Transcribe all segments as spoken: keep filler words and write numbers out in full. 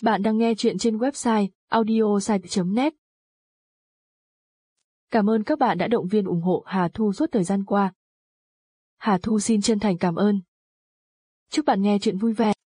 Bạn đang nghe chuyện trên website audiosite chấm net. Cảm ơn các bạn đã động viên ủng hộ Hà Thu suốt thời gian qua. Hà Thu xin chân thành cảm ơn. Chúc bạn nghe chuyện vui vẻ.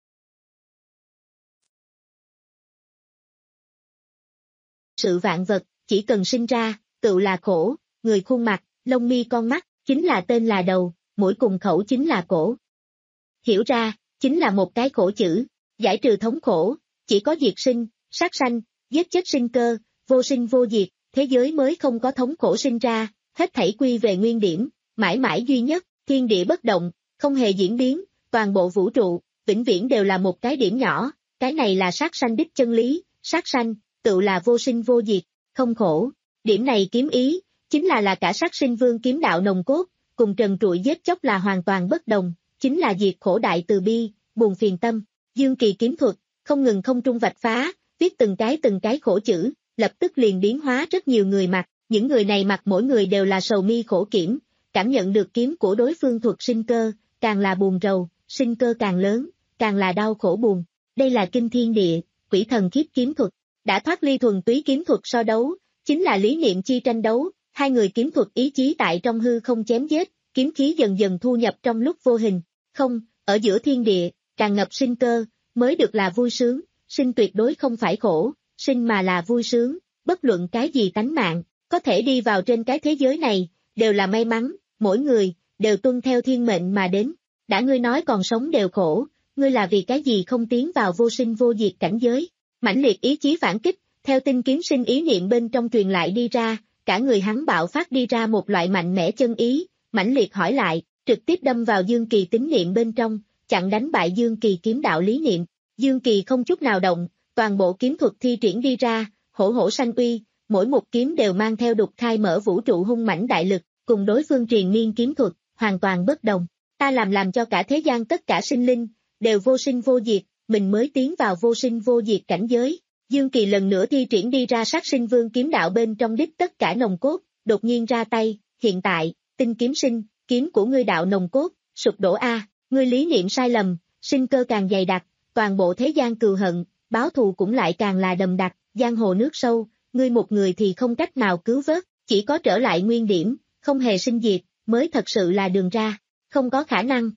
Sự vạn vật, chỉ cần sinh ra, tự là khổ, người khuôn mặt, lông mi con mắt, chính là tên là đầu, mũi cùng khẩu chính là cổ. Hiểu ra, chính là một cái khổ chữ, giải trừ thống khổ, chỉ có diệt sinh, sát sanh, giết chết sinh cơ, vô sinh vô diệt, thế giới mới không có thống khổ sinh ra, hết thảy quy về nguyên điểm, mãi mãi duy nhất, thiên địa bất động, không hề diễn biến, toàn bộ vũ trụ, vĩnh viễn đều là một cái điểm nhỏ, cái này là sát sanh đích chân lý, sát sanh, tự là vô sinh vô diệt, không khổ. Điểm này kiếm ý, chính là là cả sát sinh vương kiếm đạo nồng cốt, cùng trần trụi giết chóc là hoàn toàn bất đồng, chính là diệt khổ đại từ bi, buồn phiền tâm. Dương Kỳ kiếm thuật, không ngừng không trung vạch phá, viết từng cái từng cái khổ chữ, lập tức liền biến hóa rất nhiều người mặt, những người này mặt mỗi người đều là sầu mi khổ kiểm, cảm nhận được kiếm của đối phương thuật sinh cơ, càng là buồn rầu, sinh cơ càng lớn, càng là đau khổ buồn. Đây là kinh thiên địa, quỷ thần khiếp kiếm thuật, đã thoát ly thuần túy kiếm thuật so đấu, chính là lý niệm chi tranh đấu, hai người kiếm thuật ý chí tại trong hư không chém giết, kiếm khí dần dần thu nhập trong lúc vô hình, không, ở giữa thiên địa, tràn ngập sinh cơ, mới được là vui sướng, sinh tuyệt đối không phải khổ, sinh mà là vui sướng, bất luận cái gì tánh mạng, có thể đi vào trên cái thế giới này, đều là may mắn, mỗi người, đều tuân theo thiên mệnh mà đến, đã ngươi nói còn sống đều khổ, ngươi là vì cái gì không tiến vào vô sinh vô diệt cảnh giới, mãnh liệt ý chí phản kích, theo tinh kiếm sinh ý niệm bên trong truyền lại đi ra, cả người hắn bạo phát đi ra một loại mạnh mẽ chân ý, mãnh liệt hỏi lại, trực tiếp đâm vào Dương Kỳ tín niệm bên trong, chặn đánh bại Dương Kỳ kiếm đạo lý niệm. Dương Kỳ không chút nào động, toàn bộ kiếm thuật thi triển đi ra, hổ hổ sanh uy, mỗi một kiếm đều mang theo đục khai mở vũ trụ hung mãnh đại lực, cùng đối phương truyền miên kiếm thuật, hoàn toàn bất đồng. Ta làm làm cho cả thế gian tất cả sinh linh, đều vô sinh vô diệt, mình mới tiến vào vô sinh vô diệt cảnh giới. Dương Kỳ lần nữa thi triển đi ra sát sinh vương kiếm đạo bên trong đích tất cả nồng cốt, đột nhiên ra tay, hiện tại, tinh kiếm sinh, kiếm của ngươi đạo nồng cốt, sụp đổ a, ngươi lý niệm sai lầm, sinh cơ càng dày đặc, toàn bộ thế gian cừu hận, báo thù cũng lại càng là đầm đặc, giang hồ nước sâu, ngươi một người thì không cách nào cứu vớt, chỉ có trở lại nguyên điểm, không hề sinh diệt, mới thật sự là đường ra, không có khả năng.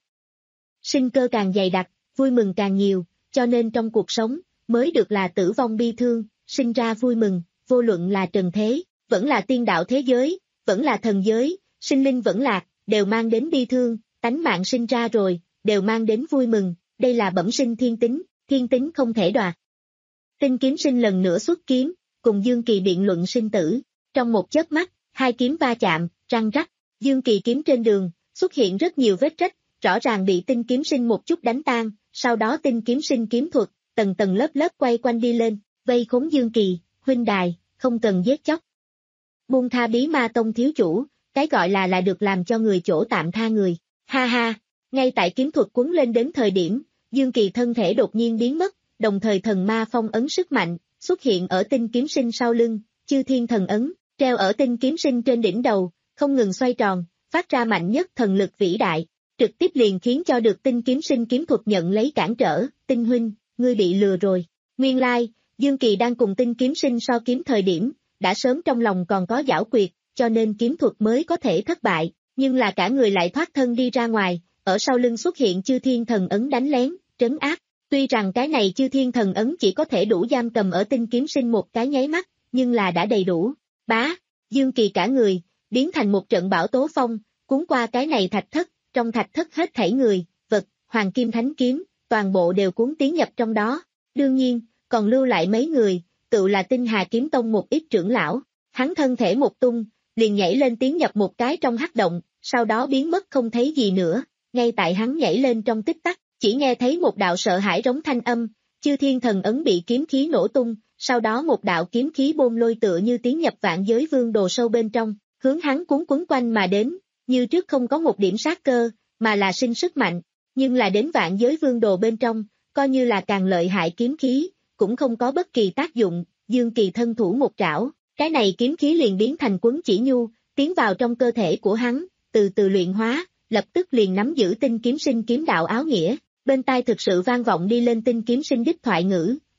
Sinh cơ càng dày đặc, vui mừng càng nhiều, cho nên trong cuộc sống, mới được là tử vong bi thương, sinh ra vui mừng, vô luận là trần thế, vẫn là tiên đạo thế giới, vẫn là thần giới, sinh linh vẫn lạc, đều mang đến bi thương, tánh mạng sinh ra rồi, đều mang đến vui mừng, đây là bẩm sinh thiên tính, thiên tính không thể đoạt. Tinh kiếm sinh lần nữa xuất kiếm, cùng Dương Kỳ biện luận sinh tử, trong một chớp mắt, hai kiếm va chạm, răng rắc, Dương Kỳ kiếm trên đường, xuất hiện rất nhiều vết rách, rõ ràng bị tinh kiếm sinh một chút đánh tan, sau đó tinh kiếm sinh kiếm thuật, tầng tầng lớp lớp quay quanh đi lên, vây khốn Dương Kỳ, huynh đài, không cần giết chóc. Buông tha Bí Ma Tông thiếu chủ, cái gọi là là được làm cho người chỗ tạm tha người, ha ha, ngay tại kiếm thuật cuốn lên đến thời điểm, Dương Kỳ thân thể đột nhiên biến mất, đồng thời thần ma phong ấn sức mạnh, xuất hiện ở tinh kiếm sinh sau lưng, chư thiên thần ấn, treo ở tinh kiếm sinh trên đỉnh đầu, không ngừng xoay tròn, phát ra mạnh nhất thần lực vĩ đại, trực tiếp liền khiến cho được tinh kiếm sinh kiếm thuật nhận lấy cản trở, tinh huynh, ngươi bị lừa rồi. Nguyên lai, Dương Kỳ đang cùng tinh kiếm sinh so kiếm thời điểm, đã sớm trong lòng còn có giảo quyệt, cho nên kiếm thuật mới có thể thất bại, nhưng là cả người lại thoát thân đi ra ngoài, ở sau lưng xuất hiện chư thiên thần ấn đánh lén, trấn áp. Tuy rằng cái này chư thiên thần ấn chỉ có thể đủ giam cầm ở tinh kiếm sinh một cái nháy mắt, nhưng là đã đầy đủ. Bá, Dương Kỳ cả người, biến thành một trận bão tố phong, cuốn qua cái này thạch thất, trong thạch thất hết thảy người, vật, hoàng kim thánh kiếm, toàn bộ đều cuốn tiến nhập trong đó. Đương nhiên, còn lưu lại mấy người, tự là Tinh Hà Kiếm Tông một ít trưởng lão, hắn thân thể một tung, liền nhảy lên tiến nhập một cái trong hắc động, sau đó biến mất không thấy gì nữa, ngay tại hắn nhảy lên trong tích tắc, chỉ nghe thấy một đạo sợ hãi rống thanh âm, chư thiên thần ấn bị kiếm khí nổ tung, sau đó một đạo kiếm khí bôn lôi tựa như tiến nhập vạn giới vương đồ sâu bên trong, hướng hắn cuốn quấn quanh mà đến, như trước không có một điểm sát cơ, mà là sinh sức mạnh, nhưng là đến vạn giới vương đồ bên trong, coi như là càng lợi hại kiếm khí, cũng không có bất kỳ tác dụng, Dương Kỳ thân thủ một trảo, cái này kiếm khí liền biến thành quấn chỉ nhu, tiến vào trong cơ thể của hắn, từ từ luyện hóa, lập tức liền nắm giữ tinh kiếm sinh kiếm đạo áo nghĩa, bên tai thực sự vang vọng đi lên tinh kiếm sinh đích thoại ngữ,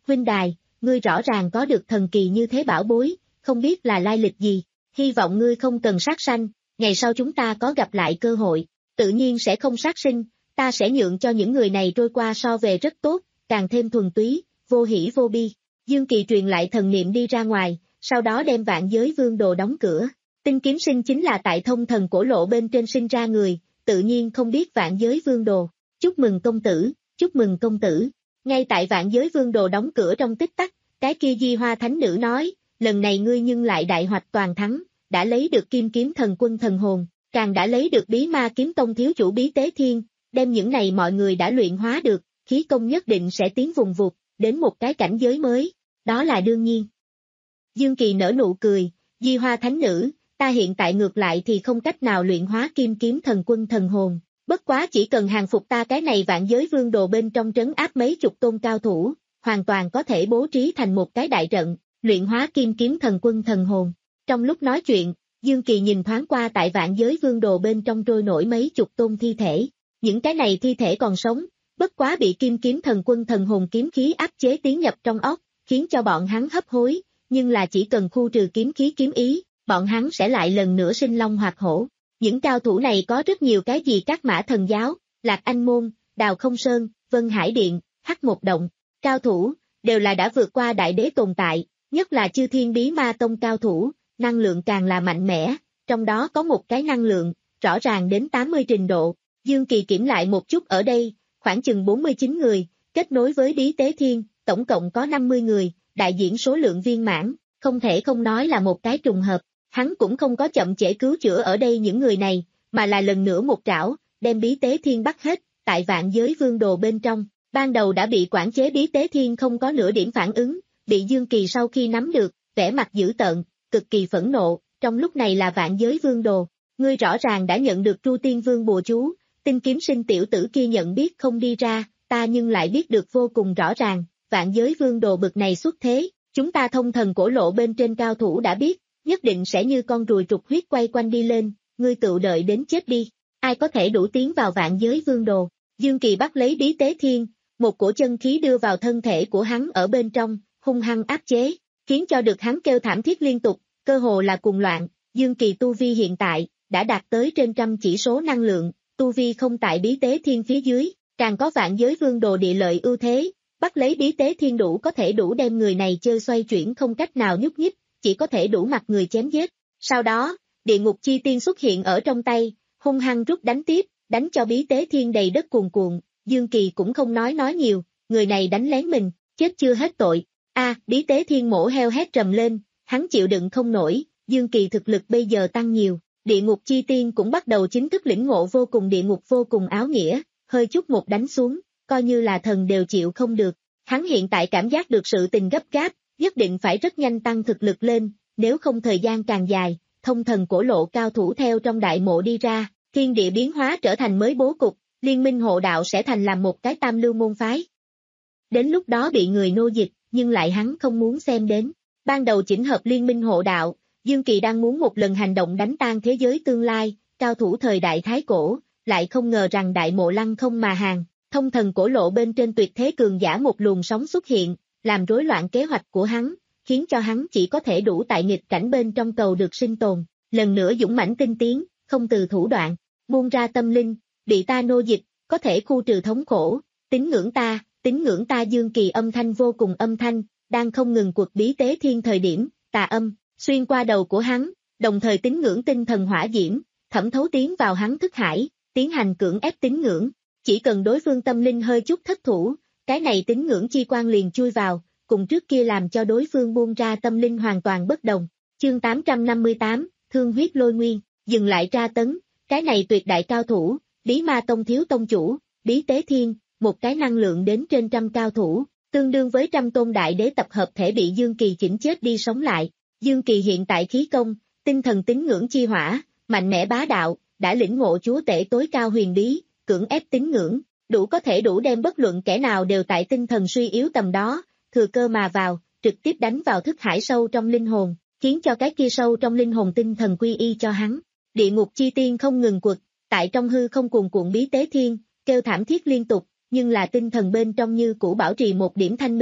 huynh đài, ngươi rõ ràng có được thần kỳ như thế bảo bối, không biết là lai lịch gì, hy vọng ngươi không cần sát sanh, ngày sau chúng ta có gặp lại cơ hội, tự nhiên sẽ không sát sinh, ta sẽ nhượng cho những người này trôi qua so về rất tốt, càng thêm thuần túy, vô hỷ vô bi. Dương Kỳ truyền lại thần niệm đi ra ngoài, sau đó đem Vạn Giới Vương Đồ đóng cửa. Tinh Kiếm Sinh chính là tại thông thần cổ lộ bên trên sinh ra người, tự nhiên không biết Vạn Giới Vương Đồ. Chúc mừng công tử, chúc mừng công tử. Ngay tại Vạn Giới Vương Đồ đóng cửa trong tích tắc, cái kia Di Hoa Thánh Nữ nói, lần này ngươi nhưng lại đại hoạch toàn thắng, đã lấy được Kim Kiếm Thần Quân thần hồn, càng đã lấy được Bí Ma Kiếm Tông thiếu chủ Bí Tế Thiên, đem những này mọi người đã luyện hóa được, khí công nhất định sẽ tiến vùng vụt, đến một cái cảnh giới mới, đó là đương nhiên. Dương Kỳ nở nụ cười, Di Hoa Thánh Nữ, ta hiện tại ngược lại thì không cách nào luyện hóa Kim Kiếm Thần Quân thần hồn, bất quá chỉ cần hàng phục ta cái này Vạn Giới Vương Đồ bên trong trấn áp mấy chục tôn cao thủ, hoàn toàn có thể bố trí thành một cái đại trận, luyện hóa Kim Kiếm Thần Quân thần hồn. Trong lúc nói chuyện, Dương Kỳ nhìn thoáng qua tại Vạn Giới Vương Đồ bên trong trôi nổi mấy chục tôn thi thể, những cái này thi thể còn sống, bất quá bị Kim Kiếm Thần Quân thần hồn kiếm khí áp chế tiến nhập trong óc, khiến cho bọn hắn hấp hối, nhưng là chỉ cần khu trừ kiếm khí kiếm ý, bọn hắn sẽ lại lần nữa sinh long hoạt hổ. Những cao thủ này có rất nhiều cái gì các mã thần giáo, Lạc Anh Môn, Đào Không Sơn, Vân Hải Điện, Hắc Một Động, cao thủ, đều là đã vượt qua đại đế tồn tại, nhất là Chư Thiên Bí Ma Tông cao thủ, năng lượng càng là mạnh mẽ, trong đó có một cái năng lượng, rõ ràng đến tám mươi trình độ. Dương Kỳ kiểm lại một chút ở đây, khoảng chừng bốn mươi chín người, kết nối với Bí Tế Thiên, tổng cộng có năm mươi người, đại diện số lượng viên mãn, không thể không nói là một cái trùng hợp. Hắn cũng không có chậm trễ cứu chữa ở đây những người này, mà là lần nữa một trảo, đem Bí Tế Thiên bắt hết, tại Vạn Giới Vương Đồ bên trong. Ban đầu đã bị quản chế Bí Tế Thiên không có nửa điểm phản ứng, bị Dương Kỳ sau khi nắm được, vẻ mặt dữ tợn, cực kỳ phẫn nộ, trong lúc này là Vạn Giới Vương Đồ. Ngươi rõ ràng đã nhận được Tru Tiên Vương bùa chú, Tinh Kiếm Sinh tiểu tử kia nhận biết không đi ra, ta nhưng lại biết được vô cùng rõ ràng, Vạn Giới Vương Đồ bực này xuất thế, chúng ta thông thần cổ lộ bên trên cao thủ đã biết, nhất định sẽ như con ruồi trục huyết quay quanh đi lên, ngươi tự đợi đến chết đi, ai có thể đủ tiến vào Vạn Giới Vương Đồ. Dương Kỳ bắt lấy Bí Tế Thiên, một cổ chân khí đưa vào thân thể của hắn ở bên trong, hung hăng áp chế, khiến cho được hắn kêu thảm thiết liên tục, cơ hồ là cuồng loạn. Dương Kỳ tu vi hiện tại đã đạt tới trên trăm chỉ số năng lượng, tu vi không tại Bí Tế Thiên phía dưới, càng có Vạn Giới Vương Đồ địa lợi ưu thế, bắt lấy Bí Tế Thiên đủ có thể đủ đem người này chơi xoay chuyển không cách nào nhúc nhích, chỉ có thể đủ mặt người chém giết. Sau đó, Địa Ngục Chi Tiên xuất hiện ở trong tay, hung hăng rút đánh tiếp, đánh cho Bí Tế Thiên đầy đất cuồn cuộn. Dương Kỳ cũng không nói nói nhiều, người này đánh lén mình, chết chưa hết tội. A, à, Bí Tế Thiên mổ heo hét trầm lên, hắn chịu đựng không nổi, Dương Kỳ thực lực bây giờ tăng nhiều, Địa Ngục Chi Tiên cũng bắt đầu chính thức lĩnh ngộ vô cùng địa ngục vô cùng áo nghĩa, hơi chút một đánh xuống, coi như là thần đều chịu không được. Hắn hiện tại cảm giác được sự tình gấp gáp, nhất định phải rất nhanh tăng thực lực lên, nếu không thời gian càng dài, thông thần cổ lộ cao thủ theo trong đại mộ đi ra, thiên địa biến hóa trở thành mới bố cục, liên minh hộ đạo sẽ thành làm một cái tam lưu môn phái. Đến lúc đó bị người nô dịch, nhưng lại hắn không muốn xem đến. Ban đầu chỉnh hợp liên minh hộ đạo, Dương Kỳ đang muốn một lần hành động đánh tan thế giới tương lai, cao thủ thời đại Thái Cổ, lại không ngờ rằng đại mộ lăng không mà hàng, thông thần cổ lộ bên trên tuyệt thế cường giả một luồng sóng xuất hiện, làm rối loạn kế hoạch của hắn, khiến cho hắn chỉ có thể đủ tại nghịch cảnh bên trong cầu được sinh tồn, lần nữa dũng mãnh tinh tiến, không từ thủ đoạn, buông ra tâm linh, bị ta nô dịch, có thể khu trừ thống khổ, tín ngưỡng ta, tín ngưỡng ta. Dương Kỳ âm thanh vô cùng âm thanh, đang không ngừng cuộc Bí Tế Thiên thời điểm, tà âm, xuyên qua đầu của hắn, đồng thời tín ngưỡng tinh thần hỏa diễm, thẩm thấu tiến vào hắn thức hải, tiến hành cưỡng ép tín ngưỡng, chỉ cần đối phương tâm linh hơi chút thất thủ, cái này tín ngưỡng chi quan liền chui vào, cùng trước kia làm cho đối phương buông ra tâm linh hoàn toàn bất đồng. Chương tám trăm năm mươi tám, Thương huyết lôi nguyên, dừng lại tra tấn, cái này tuyệt đại cao thủ, Bí Ma Tông thiếu tông chủ, Bí Tế Thiên, một cái năng lượng đến trên trăm cao thủ, tương đương với trăm tôn đại đế tập hợp thể bị Dương Kỳ chỉnh chết đi sống lại. Dương Kỳ hiện tại khí công, tinh thần tín ngưỡng chi hỏa, mạnh mẽ bá đạo, đã lĩnh ngộ chúa tể tối cao huyền bí, cưỡng ép tín ngưỡng, đủ có thể đủ đem bất luận kẻ nào đều tại tinh thần suy yếu tầm đó, thừa cơ mà vào, trực tiếp đánh vào thức hải sâu trong linh hồn, khiến cho cái kia sâu trong linh hồn tinh thần quy y cho hắn. Địa Ngục Chi Tiên không ngừng quật, tại trong hư không cuồn cuộn Bí Tế Thiên, kêu thảm thiết liên tục, nhưng là tinh thần bên trong như cũ bảo trì một điểm thanh minh,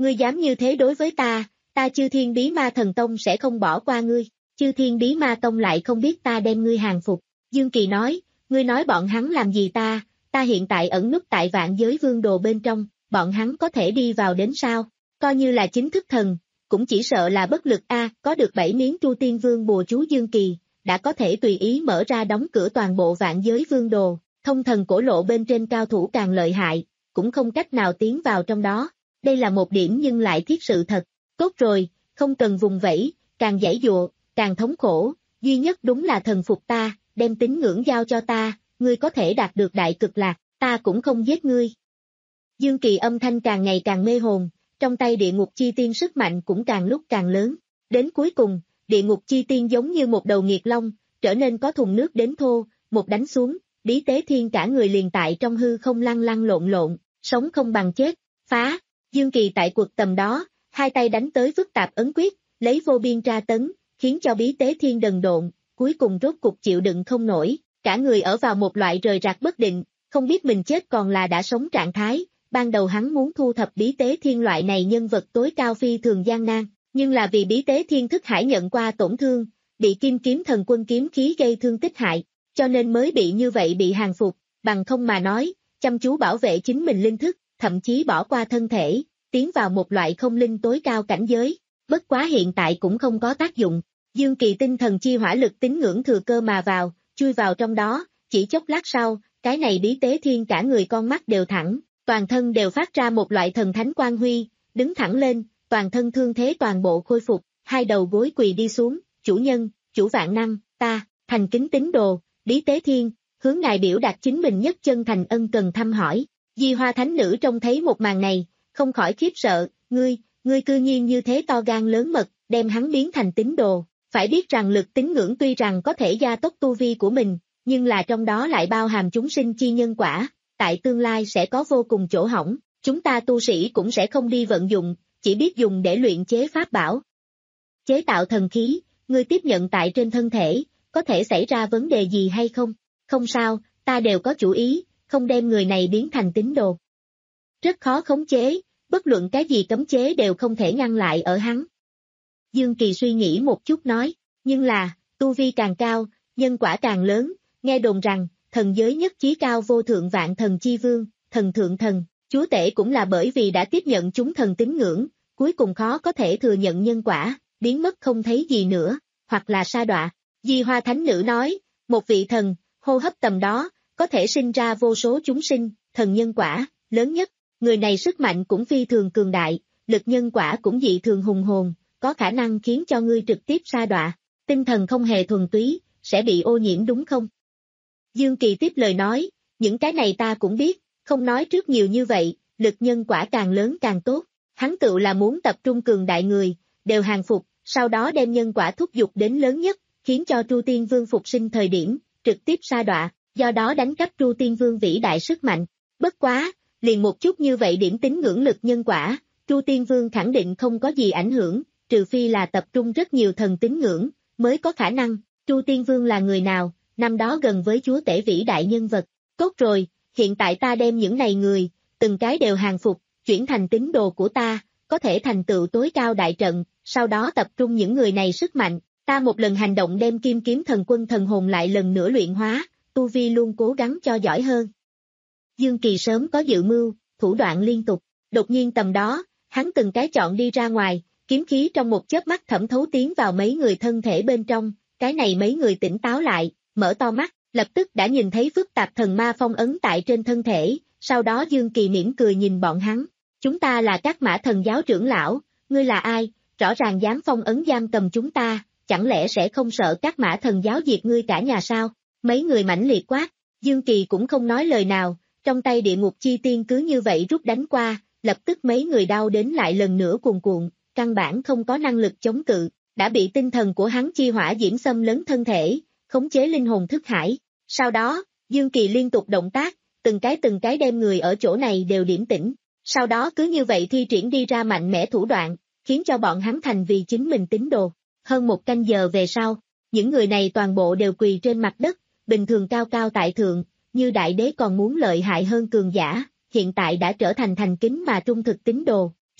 Ngươi dám như thế đối với ta, ta Chư Thiên Bí Ma Thần Tông sẽ không bỏ qua ngươi. Chư Thiên Bí Ma Tông lại không biết ta đem ngươi hàng phục. Dương Kỳ nói, ngươi nói bọn hắn làm gì ta, ta hiện tại ẩn núp tại Vạn Giới Vương Đồ bên trong, bọn hắn có thể đi vào đến sao? Coi như là chính thức thần, cũng chỉ sợ là bất lực a. Có được bảy miếng Tru Tiên Vương bùa chú Dương Kỳ, đã có thể tùy ý mở ra đóng cửa toàn bộ Vạn Giới Vương Đồ, thông thần cổ lộ bên trên cao thủ càng lợi hại, cũng không cách nào tiến vào trong đó. Đây là một điểm nhưng lại thiết sự thật. Tốt rồi, không cần vùng vẫy, càng giãy dụa, càng thống khổ, duy nhất đúng là thần phục ta, đem tín ngưỡng giao cho ta, ngươi có thể đạt được đại cực lạc, ta cũng không giết ngươi. Dương Kỳ âm thanh càng ngày càng mê hồn, trong tay địa ngục chi tiên sức mạnh cũng càng lúc càng lớn. Đến cuối cùng, địa ngục chi tiên giống như một đầu nghiệt long, trở nên có thùng nước đến thô, một đánh xuống, Bí Tế Thiên cả người liền tại trong hư không lăn lăn lộn lộn, sống không bằng chết, phá. Dương Kỳ tại cuộc tầm đó, hai tay đánh tới phức tạp ấn quyết, lấy vô biên tra tấn, khiến cho Bí Tế Thiên đần độn, cuối cùng rốt cục chịu đựng không nổi, cả người ở vào một loại rời rạc bất định, không biết mình chết còn là đã sống trạng thái. Ban đầu hắn muốn thu thập Bí Tế Thiên loại này nhân vật tối cao phi thường gian nan, nhưng là vì Bí Tế Thiên thức hải nhận qua tổn thương, bị Kim Kiếm Thần Quân kiếm khí gây thương tích hại, cho nên mới bị như vậy bị hàng phục, bằng không mà nói, chăm chú bảo vệ chính mình linh thức, thậm chí bỏ qua thân thể, tiến vào một loại không linh tối cao cảnh giới, bất quá hiện tại cũng không có tác dụng. Dương Kỳ tinh thần chi hỏa lực tín ngưỡng thừa cơ mà vào, chui vào trong đó, chỉ chốc lát sau, cái này Bí Tế Thiên cả người con mắt đều thẳng, toàn thân đều phát ra một loại thần thánh quang huy, đứng thẳng lên, toàn thân thương thế toàn bộ khôi phục, hai đầu gối quỳ đi xuống, chủ nhân, chủ vạn năng, ta, thành kính tín đồ, Bí Tế Thiên, hướng ngài biểu đạt chính mình nhất chân thành ân cần thăm hỏi. Di Hoa Thánh Nữ trông thấy một màn này, không khỏi khiếp sợ, ngươi, ngươi cư nhiên như thế to gan lớn mật, đem hắn biến thành tín đồ, phải biết rằng lực tín ngưỡng tuy rằng có thể gia tốc tu vi của mình, nhưng là trong đó lại bao hàm chúng sinh chi nhân quả, tại tương lai sẽ có vô cùng chỗ hỏng, chúng ta tu sĩ cũng sẽ không đi vận dụng, chỉ biết dùng để luyện chế pháp bảo. Chế tạo thần khí, ngươi tiếp nhận tại trên thân thể, có thể xảy ra vấn đề gì hay không? Không sao, ta đều có chủ ý, không đem người này biến thành tín đồ. Rất khó khống chế, bất luận cái gì cấm chế đều không thể ngăn lại ở hắn. Dương Kỳ suy nghĩ một chút nói, nhưng là, tu vi càng cao, nhân quả càng lớn, nghe đồn rằng, thần giới nhất chí cao vô thượng vạn thần chi vương, thần thượng thần, chúa tể cũng là bởi vì đã tiếp nhận chúng thần tín ngưỡng, cuối cùng khó có thể thừa nhận nhân quả, biến mất không thấy gì nữa, hoặc là sa đọa. Di Hoa Thánh Nữ nói, một vị thần, hô hấp tầm đó, có thể sinh ra vô số chúng sinh, thần nhân quả, lớn nhất, người này sức mạnh cũng phi thường cường đại, lực nhân quả cũng dị thường hùng hồn, có khả năng khiến cho ngươi trực tiếp sa đọa, tinh thần không hề thuần túy, sẽ bị ô nhiễm đúng không? Dương Kỳ tiếp lời nói, những cái này ta cũng biết, không nói trước nhiều như vậy, lực nhân quả càng lớn càng tốt, hắn tự là muốn tập trung cường đại người, đều hàng phục, sau đó đem nhân quả thúc giục đến lớn nhất, khiến cho Tru Tiên Vương phục sinh thời điểm, trực tiếp sa đọa, do đó đánh cắp Tru Tiên Vương vĩ đại sức mạnh. Bất quá, liền một chút như vậy điểm tín ngưỡng lực nhân quả, Tru Tiên Vương khẳng định không có gì ảnh hưởng, trừ phi là tập trung rất nhiều thần tín ngưỡng, mới có khả năng. Tru Tiên Vương là người nào, năm đó gần với chúa tể vĩ đại nhân vật. Tốt rồi, hiện tại ta đem những này người, từng cái đều hàng phục, chuyển thành tín đồ của ta, có thể thành tựu tối cao đại trận, sau đó tập trung những người này sức mạnh, ta một lần hành động đem Kim Kiếm Thần Quân thần hồn lại lần nữa luyện hóa, tu vi luôn cố gắng cho giỏi hơn. Dương Kỳ sớm có dự mưu, thủ đoạn liên tục, đột nhiên tầm đó, hắn từng cái chọn đi ra ngoài, kiếm khí trong một chớp mắt thẩm thấu tiến vào mấy người thân thể bên trong, cái này mấy người tỉnh táo lại, mở to mắt, lập tức đã nhìn thấy phức tạp thần ma phong ấn tại trên thân thể, sau đó Dương Kỳ mỉm cười nhìn bọn hắn, chúng ta là các mã thần giáo trưởng lão, ngươi là ai, rõ ràng dám phong ấn giam cầm chúng ta, chẳng lẽ sẽ không sợ các mã thần giáo diệt ngươi cả nhà sao? Mấy người mãnh liệt quát, Dương Kỳ cũng không nói lời nào, trong tay địa ngục chi tiên cứ như vậy rút đánh qua, lập tức mấy người đau đến lại lần nữa cuồn cuộn, căn bản không có năng lực chống cự, đã bị tinh thần của hắn chi hỏa diễm xâm lấn thân thể, khống chế linh hồn thức hải. Sau đó, Dương Kỳ liên tục động tác, từng cái từng cái đem người ở chỗ này đều điểm tĩnh, sau đó cứ như vậy thi triển đi ra mạnh mẽ thủ đoạn, khiến cho bọn hắn thành vì chính mình tín đồ. Hơn một canh giờ về sau, những người này toàn bộ đều quỳ trên mặt đất, bình thường cao cao tại thượng, như đại đế còn muốn lợi hại hơn cường giả, hiện tại đã trở thành thành kính mà trung thực tín đồ,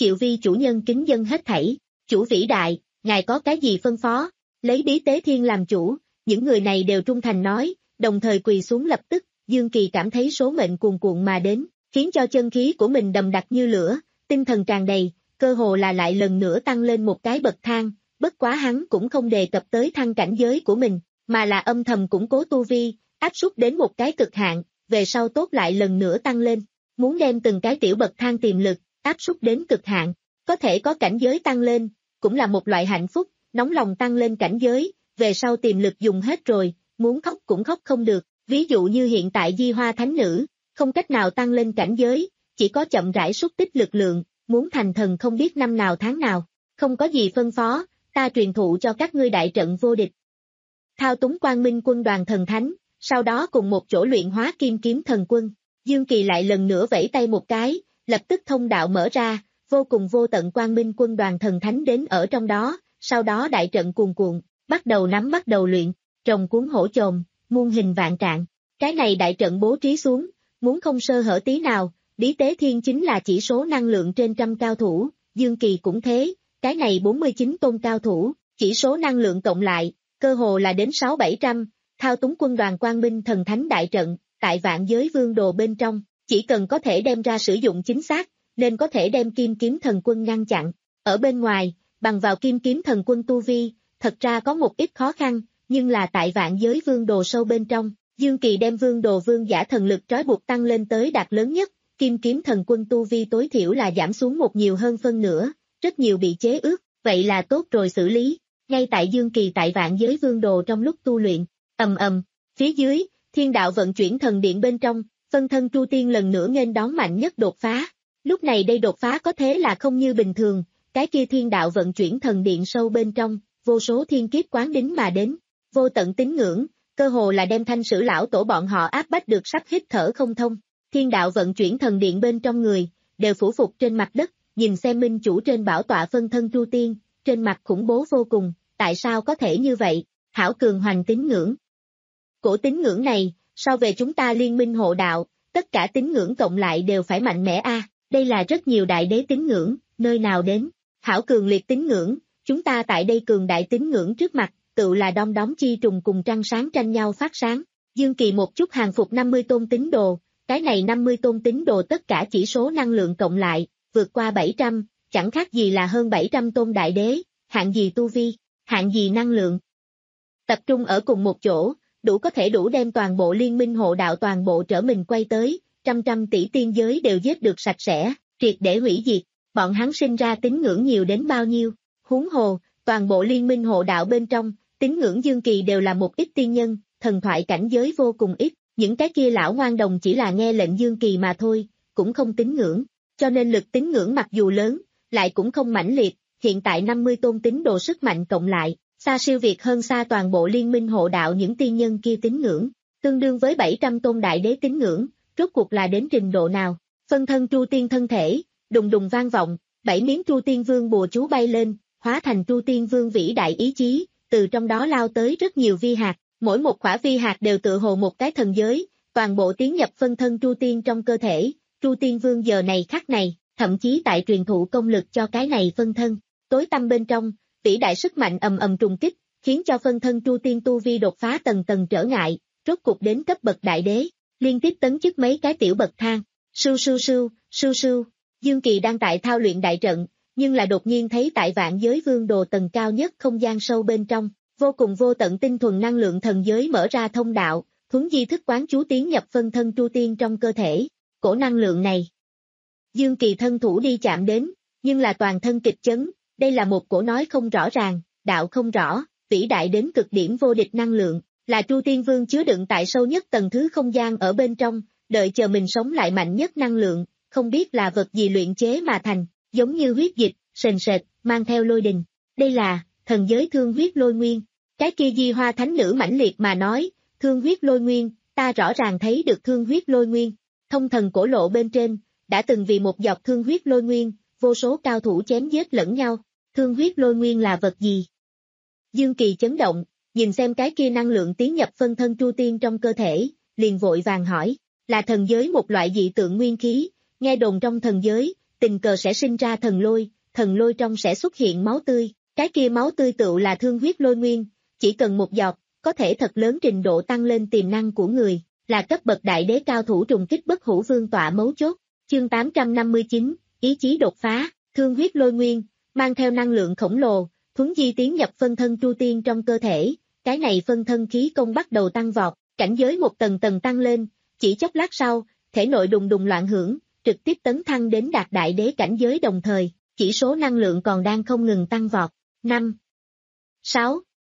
Triệu vi chủ nhân kính dân hết thảy, chủ vĩ đại, ngài có cái gì phân phó, lấy Bí Tế Thiên làm chủ, những người này đều trung thành nói, đồng thời quỳ xuống lập tức, Dương Kỳ cảm thấy số mệnh cuồn cuộn mà đến, khiến cho chân khí của mình đầm đặc như lửa, tinh thần tràn đầy, cơ hồ là lại lần nữa tăng lên một cái bậc thang, bất quá hắn cũng không đề cập tới thăng cảnh giới của mình, mà là âm thầm củng cố tu vi, áp suất đến một cái cực hạn, về sau tốt lại lần nữa tăng lên, muốn đem từng cái tiểu bậc thang tiềm lực, áp suất đến cực hạn, có thể có cảnh giới tăng lên, cũng là một loại hạnh phúc, nóng lòng tăng lên cảnh giới, về sau tiềm lực dùng hết rồi, muốn khóc cũng khóc không được, ví dụ như hiện tại Di Hoa Thánh Nữ, không cách nào tăng lên cảnh giới, chỉ có chậm rãi xúc tích lực lượng, muốn thành thần không biết năm nào tháng nào, không có gì phân phó, ta truyền thụ cho các ngươi đại trận vô địch. Thao túng Quang Minh quân đoàn thần thánh, sau đó cùng một chỗ luyện hóa Kim Kiếm Thần Quân, Dương Kỳ lại lần nữa vẫy tay một cái, lập tức thông đạo mở ra, vô cùng vô tận Quang Minh quân đoàn thần thánh đến ở trong đó, sau đó đại trận cuồn cuộn, bắt đầu nắm bắt đầu luyện, rồng cuốn hổ chồn, muôn hình vạn trạng, cái này đại trận bố trí xuống, muốn không sơ hở tí nào, Bí Tế Thiên chính là chỉ số năng lượng trên trăm cao thủ, Dương Kỳ cũng thế, cái này bốn mươi chín tôn cao thủ, chỉ số năng lượng cộng lại, cơ hồ là đến sáu bảy trăm, thao túng quân đoàn Quang Minh thần thánh đại trận, tại Vạn Giới Vương Đồ bên trong, chỉ cần có thể đem ra sử dụng chính xác, nên có thể đem Kim Kiếm Thần Quân ngăn chặn, ở bên ngoài, bằng vào Kim Kiếm Thần Quân tu vi, thật ra có một ít khó khăn, nhưng là tại Vạn Giới Vương Đồ sâu bên trong, Dương Kỳ đem Vương Đồ Vương giả thần lực trói buộc tăng lên tới đạt lớn nhất, Kim Kiếm Thần Quân tu vi tối thiểu là giảm xuống một nhiều hơn phân nửa, rất nhiều bị chế ước, vậy là tốt rồi xử lý, ngay tại Dương Kỳ tại Vạn Giới Vương Đồ trong lúc tu luyện, ầm ầm, phía dưới, thiên đạo vận chuyển thần điện bên trong, phân thân Chu Tiên lần nữa nghênh đón mạnh nhất đột phá, lúc này đây đột phá có thế là không như bình thường, cái kia thiên đạo vận chuyển thần điện sâu bên trong, vô số thiên kiếp quán đính mà đến, vô tận tín ngưỡng, cơ hồ là đem Thanh Sử lão tổ bọn họ áp bách được sắp hít thở không thông, thiên đạo vận chuyển thần điện bên trong người, đều phủ phục trên mặt đất, nhìn xem minh chủ trên bảo tọa phân thân Chu Tiên, trên mặt khủng bố vô cùng, tại sao có thể như vậy, hảo cường hoành tín ngưỡng. Cổ tín ngưỡng này, so về chúng ta liên minh hộ đạo, tất cả tín ngưỡng cộng lại đều phải mạnh mẽ a. Đây là rất nhiều đại đế tín ngưỡng, nơi nào đến, hảo cường liệt tín ngưỡng, chúng ta tại đây cường đại tín ngưỡng trước mặt, tự là đom đóm chi trùng cùng trăng sáng tranh nhau phát sáng. Dương Kỳ một chút hàng phục năm mươi tôn tín đồ, cái này năm mươi tôn tín đồ tất cả chỉ số năng lượng cộng lại, vượt qua bảy trăm, chẳng khác gì là hơn bảy trăm tôn đại đế, hạng gì tu vi, hạng gì năng lượng. Tập trung ở cùng một chỗ, đủ có thể đủ đem toàn bộ liên minh hộ đạo toàn bộ trở mình quay tới, trăm trăm tỷ tiên giới đều giết được sạch sẽ, triệt để hủy diệt, bọn hắn sinh ra tín ngưỡng nhiều đến bao nhiêu, huống hồ, toàn bộ liên minh hộ đạo bên trong, tín ngưỡng Dương Kỳ đều là một ít tiên nhân, thần thoại cảnh giới vô cùng ít, những cái kia lão ngoan đồng chỉ là nghe lệnh Dương Kỳ mà thôi, cũng không tín ngưỡng, cho nên lực tín ngưỡng mặc dù lớn, lại cũng không mãnh liệt, hiện tại năm mươi tôn tín đồ sức mạnh cộng lại, xa siêu việt hơn xa toàn bộ liên minh hộ đạo những tiên nhân kia tín ngưỡng, tương đương với bảy trăm tôn đại đế tín ngưỡng, rốt cuộc là đến trình độ nào, phân thân Chu Tiên thân thể, đùng đùng vang vọng, bảy miếng Chu Tiên Vương bùa chú bay lên, hóa thành Chu Tiên Vương vĩ đại ý chí, từ trong đó lao tới rất nhiều vi hạt, mỗi một quả vi hạt đều tựa hồ một cái thần giới, toàn bộ tiến nhập phân thân Chu Tiên trong cơ thể, Chu Tiên Vương giờ này khắc này, thậm chí tại truyền thụ công lực cho cái này phân thân, tối tăm bên trong, vĩ đại sức mạnh ầm ầm trùng kích, khiến cho phân thân Chu Tiên tu vi đột phá tầng tầng trở ngại, rốt cục đến cấp bậc đại đế, liên tiếp tấn chức mấy cái tiểu bậc thang, sưu sưu sưu, sưu sưu, Dương Kỳ đang tại thao luyện đại trận, nhưng là đột nhiên thấy tại Vạn Giới Vương Đồ tầng cao nhất không gian sâu bên trong, vô cùng vô tận tinh thuần năng lượng thần giới mở ra thông đạo, thuấn di thức quán chú tiến nhập phân thân Chu Tiên trong cơ thể, cổ năng lượng này. Dương Kỳ thân thủ đi chạm đến, nhưng là toàn thân kịch chấn, đây là một cổ nói không rõ ràng, đạo không rõ, vĩ đại đến cực điểm vô địch năng lượng, là Chu Tiên Vương chứa đựng tại sâu nhất tầng thứ không gian ở bên trong, đợi chờ mình sống lại mạnh nhất năng lượng, không biết là vật gì luyện chế mà thành, giống như huyết dịch, sền sệt, mang theo lôi đình. Đây là, thần giới thương huyết lôi nguyên. Cái kia Di Hoa Thánh Nữ mãnh liệt mà nói, thương huyết lôi nguyên, ta rõ ràng thấy được thương huyết lôi nguyên. Thông thần cổ lộ bên trên, đã từng vì một giọt thương huyết lôi nguyên, vô số cao thủ chém giết lẫn nhau. Thương huyết lôi nguyên là vật gì? Dương Kỳ chấn động, nhìn xem cái kia năng lượng tiến nhập phân thân Chu Tiên trong cơ thể, liền vội vàng hỏi, là thần giới một loại dị tượng nguyên khí, nghe đồn trong thần giới, tình cờ sẽ sinh ra thần lôi, thần lôi trong sẽ xuất hiện máu tươi, cái kia máu tươi tựu là thương huyết lôi nguyên, chỉ cần một giọt, có thể thật lớn trình độ tăng lên tiềm năng của người, là cấp bậc đại đế cao thủ trùng kích bất hủ vương tọa mấu chốt. Chương tám trăm năm mươi chín, ý chí đột phá, thương huyết lôi nguyên, mang theo năng lượng khổng lồ, thuấn di tiến nhập phân thân Chu Tiên trong cơ thể, cái này phân thân khí công bắt đầu tăng vọt, cảnh giới một tầng tầng tăng lên, chỉ chốc lát sau, thể nội đùng đùng loạn hưởng, trực tiếp tấn thăng đến đạt đại đế cảnh giới đồng thời, chỉ số năng lượng còn đang không ngừng tăng vọt, năm, sáu,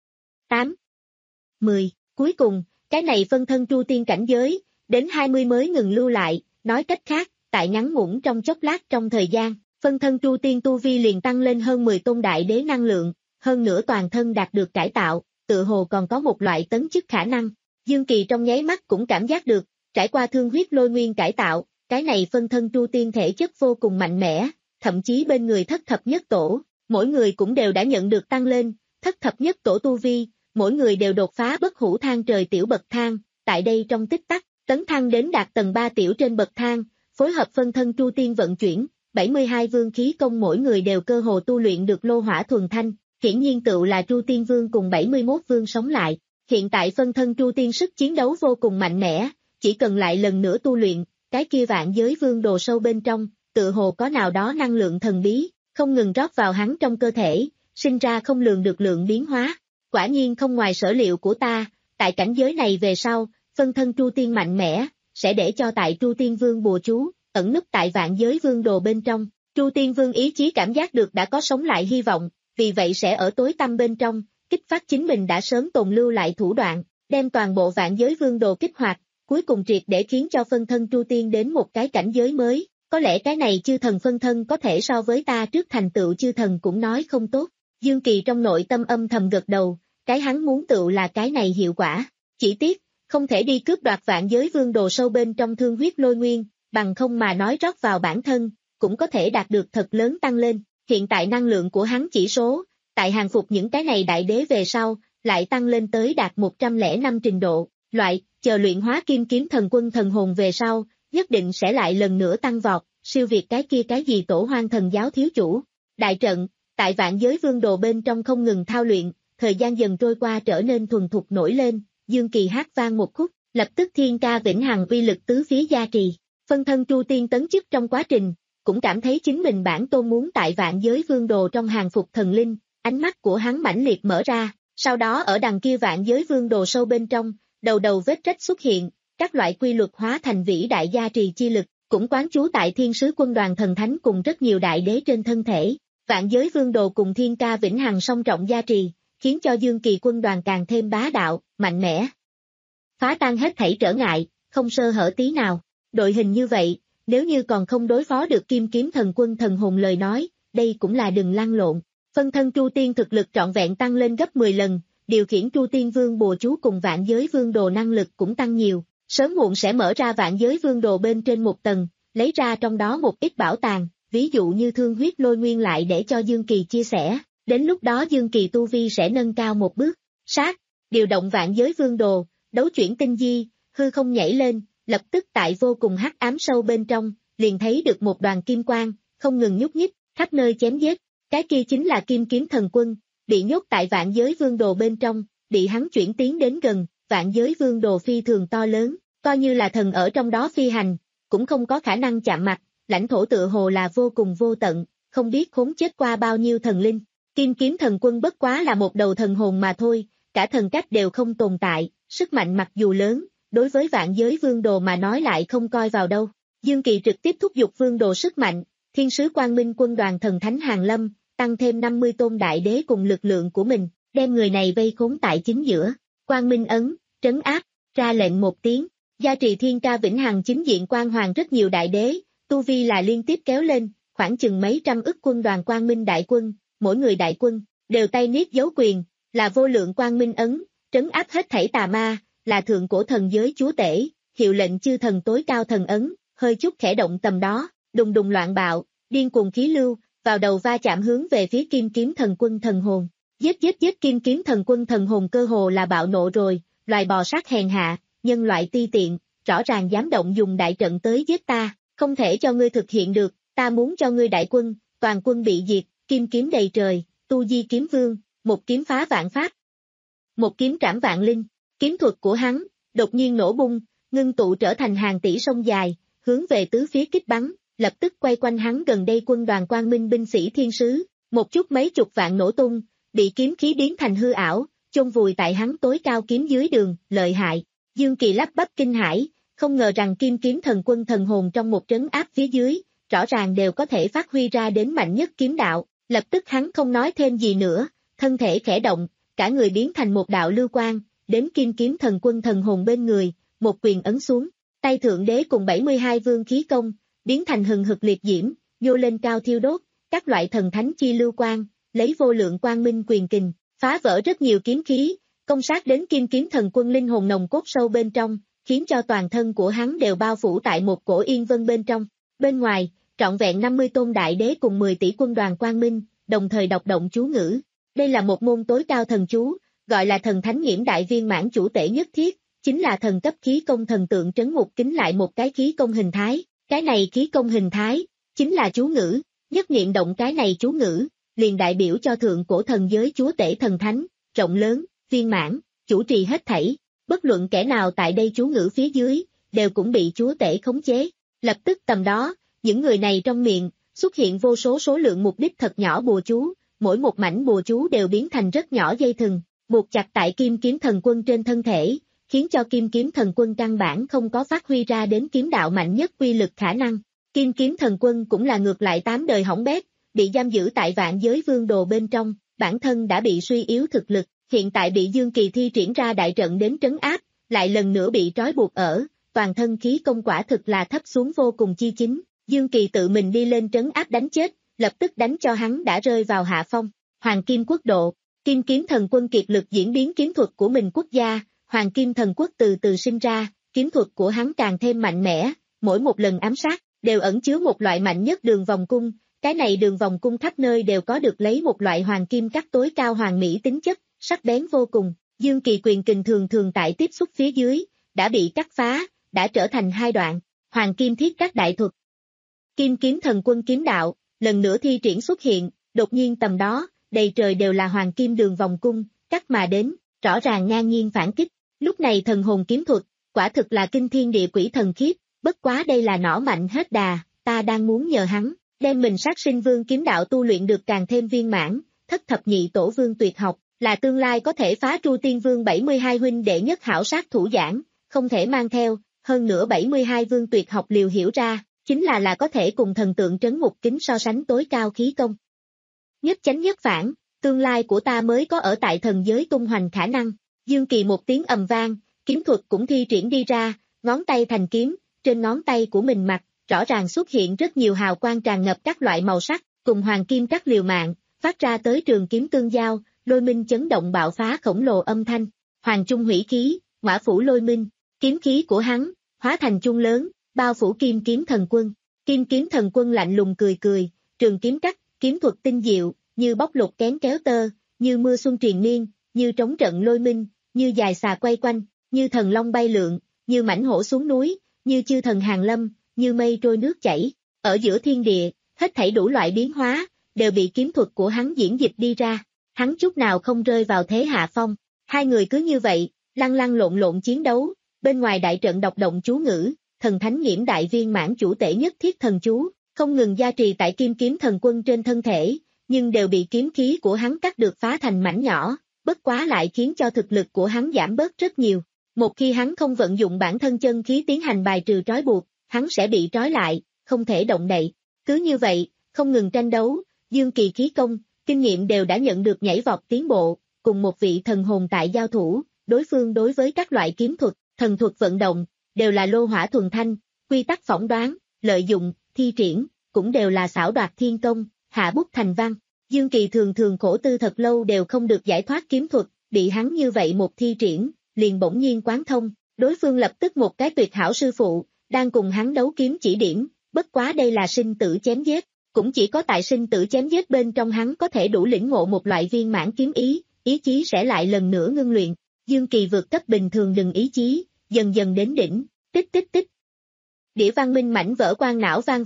tám, mười, cuối cùng, cái này phân thân Chu Tiên cảnh giới, đến hai mươi mới ngừng lưu lại, nói cách khác, tại ngắn ngủn trong chốc lát trong thời gian, phân thân Chu Tiên tu vi liền tăng lên hơn mười tôn đại đế năng lượng, hơn nữa toàn thân đạt được cải tạo, tự hồ còn có một loại tấn chức khả năng. Dương Kỳ trong nháy mắt cũng cảm giác được, trải qua thương huyết lôi nguyên cải tạo, cái này phân thân Chu Tiên thể chất vô cùng mạnh mẽ, thậm chí bên người thất thập nhất tổ, mỗi người cũng đều đã nhận được tăng lên, thất thập nhất tổ tu vi, mỗi người đều đột phá bất hủ thang trời tiểu bậc thang, tại đây trong tích tắc, tấn thăng đến đạt tầng ba tiểu trên bậc thang, phối hợp phân thân Chu Tiên vận chuyển, bảy mươi hai vương khí công mỗi người đều cơ hồ tu luyện được lô hỏa thuần thanh, hiển nhiên tựu là Chu Tiên vương cùng bảy mươi mốt vương sống lại. Hiện tại phân thân Chu Tiên sức chiến đấu vô cùng mạnh mẽ, chỉ cần lại lần nữa tu luyện, cái kia vạn giới vương đồ sâu bên trong, tự hồ có nào đó năng lượng thần bí, không ngừng rót vào hắn trong cơ thể, sinh ra không lường được lượng biến hóa. Quả nhiên không ngoài sở liệu của ta, tại cảnh giới này về sau, phân thân Chu Tiên mạnh mẽ, sẽ để cho tại Chu Tiên vương bùa chú, ẩn núp tại vạn giới vương đồ bên trong. Chu Tiên vương ý chí cảm giác được đã có sống lại hy vọng, vì vậy sẽ ở tối tăm bên trong, kích phát chính mình đã sớm tồn lưu lại thủ đoạn, đem toàn bộ vạn giới vương đồ kích hoạt, cuối cùng triệt để khiến cho phân thân Chu Tiên đến một cái cảnh giới mới, có lẽ cái này chư thần phân thân có thể so với ta trước thành tựu chư thần cũng nói không tốt. Dương Kỳ trong nội tâm âm thầm gật đầu, cái hắn muốn tựu là cái này hiệu quả, chỉ tiếc, không thể đi cướp đoạt vạn giới vương đồ sâu bên trong thương huyết lôi nguyên, bằng không mà nói rót vào bản thân, cũng có thể đạt được thật lớn tăng lên, hiện tại năng lượng của hắn chỉ số, tại hàng phục những cái này đại đế về sau, lại tăng lên tới đạt một trăm lẻ năm trình độ, loại, chờ luyện hóa kim kiếm thần quân thần hồn về sau, nhất định sẽ lại lần nữa tăng vọt, siêu việt cái kia cái gì tổ hoang thần giáo thiếu chủ. Đại trận, tại vạn giới vương đồ bên trong không ngừng thao luyện, thời gian dần trôi qua trở nên thuần thục nổi lên, Dương Kỳ hát vang một khúc, lập tức thiên ca vĩnh hằng uy lực tứ phía gia trì, phân thân Chu Tiên tấn chức trong quá trình, cũng cảm thấy chính mình bản tôn muốn tại vạn giới vương đồ trong hàng phục thần linh, ánh mắt của hắn mãnh liệt mở ra, sau đó ở đằng kia vạn giới vương đồ sâu bên trong, đầu đầu vết rách xuất hiện, các loại quy luật hóa thành vĩ đại gia trì chi lực, cũng quán trú tại thiên sứ quân đoàn thần thánh cùng rất nhiều đại đế trên thân thể, vạn giới vương đồ cùng thiên ca vĩnh hằng song trọng gia trì, khiến cho Dương Kỳ quân đoàn càng thêm bá đạo, mạnh mẽ. Phá tan hết thảy trở ngại, không sơ hở tí nào, đội hình như vậy, nếu như còn không đối phó được kim kiếm thần quân thần hồn lời nói, đây cũng là đừng lăn lộn. Phân thân Chu Tiên thực lực trọn vẹn tăng lên gấp mười lần, điều khiển Chu Tiên vương bùa chú cùng vạn giới vương đồ năng lực cũng tăng nhiều, sớm muộn sẽ mở ra vạn giới vương đồ bên trên một tầng, lấy ra trong đó một ít bảo tàng, ví dụ như thương huyết lôi nguyên lại để cho Dương Kỳ chia sẻ, đến lúc đó Dương Kỳ tu vi sẽ nâng cao một bước. Sát, điều động vạn giới vương đồ, đấu chuyển tinh di, hư không nhảy lên, lập tức tại vô cùng hắc ám sâu bên trong, liền thấy được một đoàn kim quang, không ngừng nhúc nhích, khắp nơi chém giết. Cái kia chính là kim kiếm thần quân, bị nhốt tại vạn giới vương đồ bên trong, bị hắn chuyển tiến đến gần, vạn giới vương đồ phi thường to lớn, coi như là thần ở trong đó phi hành, cũng không có khả năng chạm mặt, lãnh thổ tựa hồ là vô cùng vô tận, không biết khốn chết qua bao nhiêu thần linh. Kim kiếm thần quân bất quá là một đầu thần hồn mà thôi, cả thần cách đều không tồn tại, sức mạnh mặc dù lớn, đối với vạn giới vương đồ mà nói lại không coi vào đâu. Dương Kỳ trực tiếp thúc giục vương đồ sức mạnh, thiên sứ quang minh quân đoàn thần thánh hàng lâm, tăng thêm năm mươi tôn đại đế cùng lực lượng của mình, đem người này vây khốn tại chính giữa. Quang minh ấn, trấn áp, ra lệnh một tiếng, gia trì thiên ca vĩnh hằng chính diện quang hoàng rất nhiều đại đế, tu vi là liên tiếp kéo lên, khoảng chừng mấy trăm ức quân đoàn quang minh đại quân, mỗi người đại quân, đều tay niết dấu quyền, là vô lượng quang minh ấn, trấn áp hết thảy tà ma, là thượng cổ thần giới chúa tể, hiệu lệnh chư thần tối cao thần ấn, hơi chút khẽ động tầm đó, đùng đùng loạn bạo, điên cuồng khí lưu, vào đầu va chạm hướng về phía kim kiếm thần quân thần hồn. Giết giết giết kim kiếm thần quân thần hồn cơ hồ là bạo nộ rồi, loài bò sát hèn hạ, nhân loại ti tiện, rõ ràng dám động dùng đại trận tới giết ta, không thể cho ngươi thực hiện được, ta muốn cho ngươi đại quân, toàn quân bị diệt, kim kiếm đầy trời, tu di kiếm vương, một kiếm phá vạn pháp. Một kiếm trảm vạn linh, kiếm thuật của hắn, đột nhiên nổ bung, ngưng tụ trở thành hàng tỷ sông dài, hướng về tứ phía kích bắn, lập tức quay quanh hắn gần đây quân đoàn quang minh binh sĩ thiên sứ, một chút mấy chục vạn nổ tung, bị kiếm khí biến thành hư ảo, chôn vùi tại hắn tối cao kiếm dưới đường, lợi hại. Dương Kỳ lắp bắp kinh hãi, không ngờ rằng kim kiếm thần quân thần hồn trong một trấn áp phía dưới, rõ ràng đều có thể phát huy ra đến mạnh nhất kiếm đạo, lập tức hắn không nói thêm gì nữa, thân thể khẽ động, cả người biến thành một đạo lưu quang, đến kim kiếm thần quân thần hồn bên người, một quyền ấn xuống, tay thượng đế cùng bảy mươi hai vương khí công, biến thành hừng hực liệt diễm, nhô lên cao thiêu đốt, các loại thần thánh chi lưu quang, lấy vô lượng quang minh quyền kình, phá vỡ rất nhiều kiếm khí, công sát đến kim kiếm thần quân linh hồn nồng cốt sâu bên trong, khiến cho toàn thân của hắn đều bao phủ tại một cổ yên vân bên trong. Bên ngoài, trọn vẹn năm mươi tôn đại đế cùng mười tỷ quân đoàn quang minh, đồng thời đọc động chú ngữ. Đây là một môn tối cao thần chú, gọi là thần thánh nghiễm đại viên mãn chủ tể nhất thiết, chính là thần cấp khí công thần tượng trấn ngục kính lại một cái khí công hình thái. Cái này khí công hình thái, chính là chú ngữ, nhất niệm động cái này chú ngữ, liền đại biểu cho thượng cổ thần giới chúa tể thần thánh, rộng lớn, viên mãn, chủ trì hết thảy. Bất luận kẻ nào tại đây chú ngữ phía dưới, đều cũng bị chúa tể khống chế. Lập tức tầm đó, những người này trong miệng, xuất hiện vô số số lượng mục đích thật nhỏ bùa chú, mỗi một mảnh bùa chú đều biến thành rất nhỏ dây thừng, buộc chặt tại kim kiếm thần quân trên thân thể, khiến cho kim kiếm thần quân căn bản không có phát huy ra đến kiếm đạo mạnh nhất quy lực khả năng. Kim kiếm thần quân cũng là ngược lại tám đời hỏng bét, bị giam giữ tại vạn giới vương đồ bên trong, bản thân đã bị suy yếu thực lực, hiện tại bị Dương Kỳ thi triển ra đại trận đến trấn áp, lại lần nữa bị trói buộc ở, toàn thân khí công quả thực là thấp xuống vô cùng chi chính. Dương Kỳ tự mình đi lên trấn áp đánh chết, lập tức đánh cho hắn đã rơi vào hạ phong. Hoàng Kim Quốc độ, Kim kiếm thần quân kiệt lực diễn biến kiếm thuật của mình quốc gia, Hoàng Kim thần quốc từ từ sinh ra, kiếm thuật của hắn càng thêm mạnh mẽ, mỗi một lần ám sát, đều ẩn chứa một loại mạnh nhất đường vòng cung, cái này đường vòng cung khắp nơi đều có được lấy một loại hoàng kim cắt tối cao hoàng mỹ tính chất, sắc bén vô cùng. Dương Kỳ quyền kình thường thường tại tiếp xúc phía dưới, đã bị cắt phá, đã trở thành hai đoạn, Hoàng Kim thiết cắt đại thuật. Kim kiếm thần quân kiếm đạo, lần nữa thi triển xuất hiện, đột nhiên tầm đó, đầy trời đều là hoàng kim đường vòng cung, cắt mà đến, rõ ràng ngang nhiên phản kích. Lúc này thần hồn kiếm thuật, quả thực là kinh thiên địa quỷ thần khiếp, bất quá đây là nỏ mạnh hết đà, ta đang muốn nhờ hắn, đem mình sát sinh vương kiếm đạo tu luyện được càng thêm viên mãn, thất thập nhị tổ vương tuyệt học, là tương lai có thể phá tru tiên vương bảy mươi hai huynh đệ nhất hảo sát thủ giảng, không thể mang theo, hơn nữa bảy mươi hai vương tuyệt học liều hiểu ra, chính là là có thể cùng thần tượng trấn ngục kính so sánh tối cao khí công. Nhất chánh nhất phản, tương lai của ta mới có ở tại thần giới tung hoành khả năng. Dương Kỳ một tiếng ầm vang, kiếm thuật cũng thi triển đi ra, ngón tay thành kiếm, trên ngón tay của mình mặt, rõ ràng xuất hiện rất nhiều hào quang tràn ngập các loại màu sắc, cùng hoàng kim cắt liều mạng, phát ra tới trường kiếm tương giao, lôi minh chấn động bạo phá khổng lồ âm thanh. Hoàng trung hủy khí, ngõa phủ lôi minh, kiếm khí của hắn, hóa thành chuông lớn, bao phủ kim kiếm thần quân. Kim kiếm thần quân lạnh lùng cười cười, trường kiếm cắt, kiếm thuật tinh diệu, như bóc lột kén kéo tơ, như mưa xuân triền miên, như trống trận lôi minh, như dài xà quay quanh, như thần long bay lượn, như mãnh hổ xuống núi, như chư thần hàng lâm, như mây trôi nước chảy. Ở giữa thiên địa, hết thảy đủ loại biến hóa, đều bị kiếm thuật của hắn diễn dịch đi ra. Hắn chút nào không rơi vào thế hạ phong. Hai người cứ như vậy, lăn lăn lộn lộn chiến đấu, bên ngoài đại trận đọc động chú ngữ, thần thánh nghiễm đại viên mãn chủ tể nhất thiết thần chú, không ngừng gia trì tại kim kiếm thần quân trên thân thể, nhưng đều bị kiếm khí của hắn cắt được phá thành mảnh nhỏ, bất quá lại khiến cho thực lực của hắn giảm bớt rất nhiều. Một khi hắn không vận dụng bản thân chân khí tiến hành bài trừ trói buộc, hắn sẽ bị trói lại, không thể động đậy. Cứ như vậy, không ngừng tranh đấu, Dương Kỳ khí công, kinh nghiệm đều đã nhận được nhảy vọt tiến bộ, cùng một vị thần hồn tại giao thủ, đối phương đối với các loại kiếm thuật, thần thuật vận động, đều là lô hỏa thuần thanh, quy tắc phỏng đoán, lợi dụng, thi triển, cũng đều là xảo đoạt thiên công, hạ bút thành văn. Dương Kỳ thường thường khổ tư thật lâu đều không được giải thoát kiếm thuật, bị hắn như vậy một thi triển, liền bỗng nhiên quán thông, đối phương lập tức một cái tuyệt hảo sư phụ, đang cùng hắn đấu kiếm chỉ điểm, bất quá đây là sinh tử chém giết, cũng chỉ có tại sinh tử chém giết bên trong hắn có thể đủ lĩnh ngộ một loại viên mãn kiếm ý, ý chí sẽ lại lần nữa ngưng luyện. Dương Kỳ vượt cấp bình thường đừng ý chí, dần dần đến đỉnh, tích tích tích. Đĩa văn minh mảnh vỡ quang não vang vọng,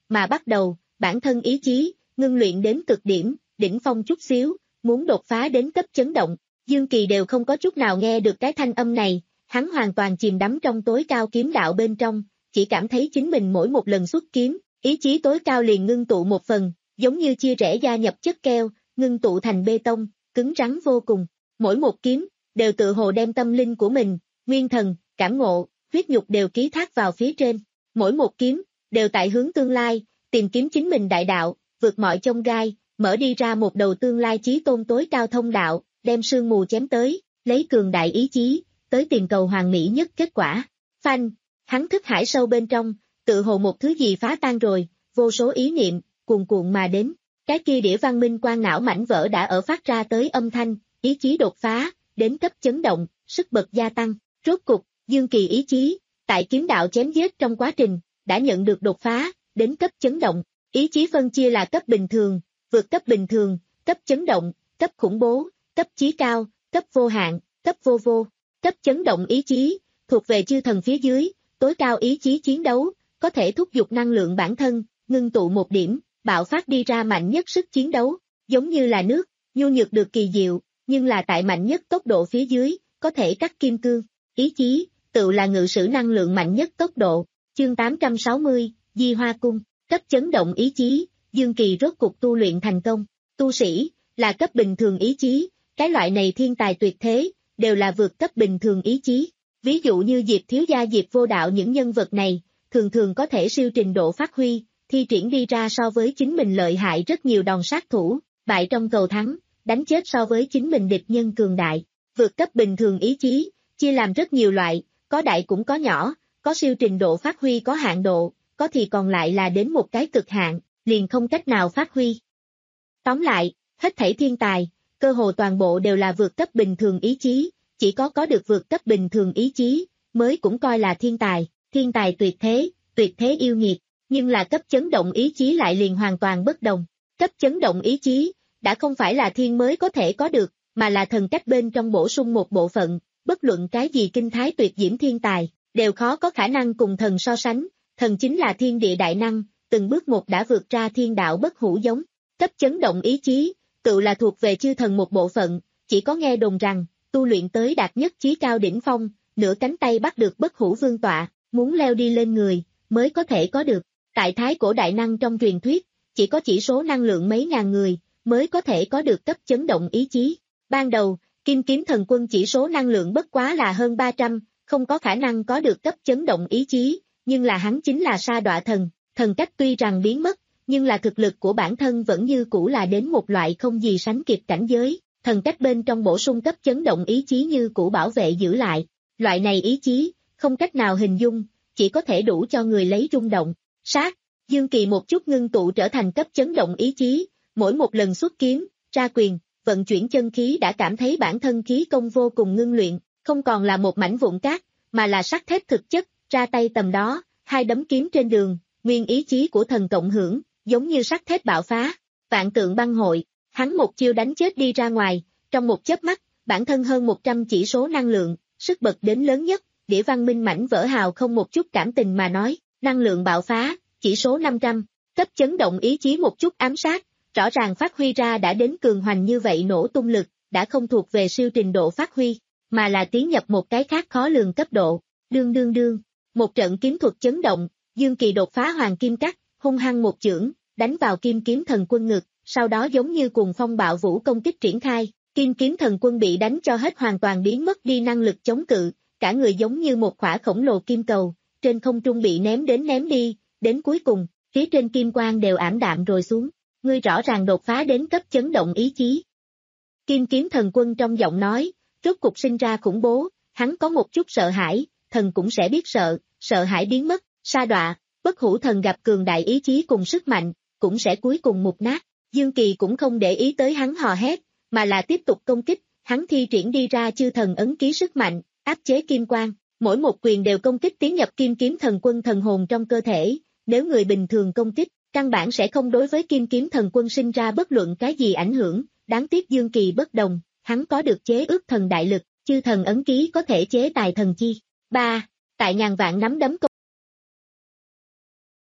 mà bắt đầu, bản thân ý chí, ngưng luyện đến cực điểm, đỉnh phong chút xíu, muốn đột phá đến cấp chấn động. Dương Kỳ đều không có chút nào nghe được cái thanh âm này, hắn hoàn toàn chìm đắm trong tối cao kiếm đạo bên trong, chỉ cảm thấy chính mình mỗi một lần xuất kiếm, ý chí tối cao liền ngưng tụ một phần, giống như chia rẽ gia nhập chất keo, ngưng tụ thành bê tông, cứng rắn vô cùng. Mỗi một kiếm, đều tự hồ đem tâm linh của mình, nguyên thần, cảm ngộ, huyết nhục đều ký thác vào phía trên. Mỗi một kiếm, đều tại hướng tương lai, tìm kiếm chính mình đại đạo, vượt mọi chông gai, mở đi ra một đầu tương lai chí tôn tối cao thông đạo, đem sương mù chém tới, lấy cường đại ý chí, tới tìm cầu hoàn mỹ nhất kết quả. Phanh, hắn thức hải sâu bên trong, tự hồ một thứ gì phá tan rồi, vô số ý niệm, cuồn cuộn mà đến. Cái kia đĩa văn minh quang não mảnh vỡ đã ở phát ra tới âm thanh, ý chí đột phá, đến cấp chấn động, sức bật gia tăng. Rốt cục, Dương Kỳ ý chí, tại kiếm đạo chém giết trong quá trình, đã nhận được đột phá, đến cấp chấn động. Ý chí phân chia là cấp bình thường, vượt cấp bình thường, cấp chấn động, cấp khủng bố, cấp chí cao, cấp vô hạn, cấp vô vô. Cấp chấn động ý chí, thuộc về chư thần phía dưới, tối cao ý chí chiến đấu, có thể thúc giục năng lượng bản thân, ngưng tụ một điểm, bạo phát đi ra mạnh nhất sức chiến đấu, giống như là nước, nhu nhược được kỳ diệu, nhưng là tại mạnh nhất tốc độ phía dưới, có thể cắt kim cương. Ý chí, tự là ngự sử năng lượng mạnh nhất tốc độ. Chương tám trăm sáu mươi, Di Hoa Cung, cấp chấn động ý chí, Dương Kỳ rốt cục tu luyện thành công. Tu sĩ, là cấp bình thường ý chí, cái loại này thiên tài tuyệt thế, đều là vượt cấp bình thường ý chí. Ví dụ như Diệp Thiếu Gia Diệp Vô Đạo những nhân vật này, thường thường có thể siêu trình độ phát huy, thi triển đi ra so với chính mình lợi hại rất nhiều đòn sát thủ, bại trong cầu thắng, đánh chết so với chính mình địch nhân cường đại. Vượt cấp bình thường ý chí, chia làm rất nhiều loại, có đại cũng có nhỏ, có siêu trình độ phát huy có hạn độ, có thì còn lại là đến một cái cực hạn, liền không cách nào phát huy. Tóm lại, hết thảy thiên tài, cơ hồ toàn bộ đều là vượt cấp bình thường ý chí, chỉ có có được vượt cấp bình thường ý chí, mới cũng coi là thiên tài, thiên tài tuyệt thế, tuyệt thế yêu nghiệt, nhưng là cấp chấn động ý chí lại liền hoàn toàn bất đồng. Cấp chấn động ý chí, đã không phải là thiên mới có thể có được, mà là thần cách bên trong bổ sung một bộ phận, bất luận cái gì kinh thái tuyệt diễm thiên tài, đều khó có khả năng cùng thần so sánh, thần chính là thiên địa đại năng, từng bước một đã vượt ra thiên đạo bất hủ giống. Cấp chấn động ý chí, tự là thuộc về chư thần một bộ phận, chỉ có nghe đồn rằng, tu luyện tới đạt nhất chí cao đỉnh phong, nửa cánh tay bắt được bất hủ vương tọa, muốn leo đi lên người, mới có thể có được. Tại thái cổ đại năng trong truyền thuyết, chỉ có chỉ số năng lượng mấy ngàn người, mới có thể có được cấp chấn động ý chí. Ban đầu, Kim Kiếm Thần Quân chỉ số năng lượng bất quá là hơn ba trăm, không có khả năng có được cấp chấn động ý chí, nhưng là hắn chính là sa đọa thần, thần cách tuy rằng biến mất, nhưng là thực lực của bản thân vẫn như cũ là đến một loại không gì sánh kịp cảnh giới, thần cách bên trong bổ sung cấp chấn động ý chí như cũ bảo vệ giữ lại. Loại này ý chí, không cách nào hình dung, chỉ có thể đủ cho người lấy rung động. Sát, Dương Kỳ một chút ngưng tụ trở thành cấp chấn động ý chí, mỗi một lần xuất kiếm, ra quyền, vận chuyển chân khí đã cảm thấy bản thân khí công vô cùng ngưng luyện, không còn là một mảnh vụn cát, mà là sắt thép thực chất, ra tay tầm đó, hai đấm kiếm trên đường, nguyên ý chí của thần cộng hưởng, giống như sắt thép bạo phá, vạn tượng băng hội, hắn một chiêu đánh chết đi ra ngoài, trong một chớp mắt, bản thân hơn một trăm chỉ số năng lượng, sức bật đến lớn nhất, đĩa văn minh mảnh vỡ hào không một chút cảm tình mà nói, năng lượng bạo phá, chỉ số năm trăm, cấp chấn động ý chí một chút ám sát, rõ ràng phát huy ra đã đến cường hoành như vậy nổ tung lực, đã không thuộc về siêu trình độ phát huy, mà là tiến nhập một cái khác khó lường cấp độ, đương đương đương, một trận kiếm thuật chấn động, Dương Kỳ đột phá hoàng kim cắt, hung hăng một chưởng, đánh vào Kim Kiếm Thần Quân ngực, sau đó giống như cuồng phong bạo vũ công kích triển khai, Kim Kiếm Thần Quân bị đánh cho hết hoàn toàn biến mất đi năng lực chống cự, cả người giống như một khỏa khổng lồ kim cầu, trên không trung bị ném đến ném đi, đến cuối cùng, phía trên kim quang đều ảm đạm rồi xuống, ngươi rõ ràng đột phá đến cấp chấn động ý chí. Kim Kiếm Thần Quân trong giọng nói, rốt cục sinh ra khủng bố, hắn có một chút sợ hãi, thần cũng sẽ biết sợ, sợ hãi biến mất, sa đọa, bất hủ thần gặp cường đại ý chí cùng sức mạnh, cũng sẽ cuối cùng mục nát. Dương Kỳ cũng không để ý tới hắn hò hét, mà là tiếp tục công kích, hắn thi triển đi ra chư thần ấn ký sức mạnh, áp chế kim quang, mỗi một quyền đều công kích tiến nhập Kim Kiếm Thần Quân thần hồn trong cơ thể, nếu người bình thường công kích, căn bản sẽ không đối với Kim Kiếm Thần Quân sinh ra bất luận cái gì ảnh hưởng, đáng tiếc Dương Kỳ bất đồng, hắn có được chế ước thần đại lực, chư thần ấn ký có thể chế tài thần chi. ba. Tại ngàn vạn nắm đấm công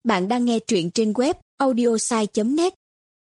Bạn đang nghe truyện trên web audiosai chấm net.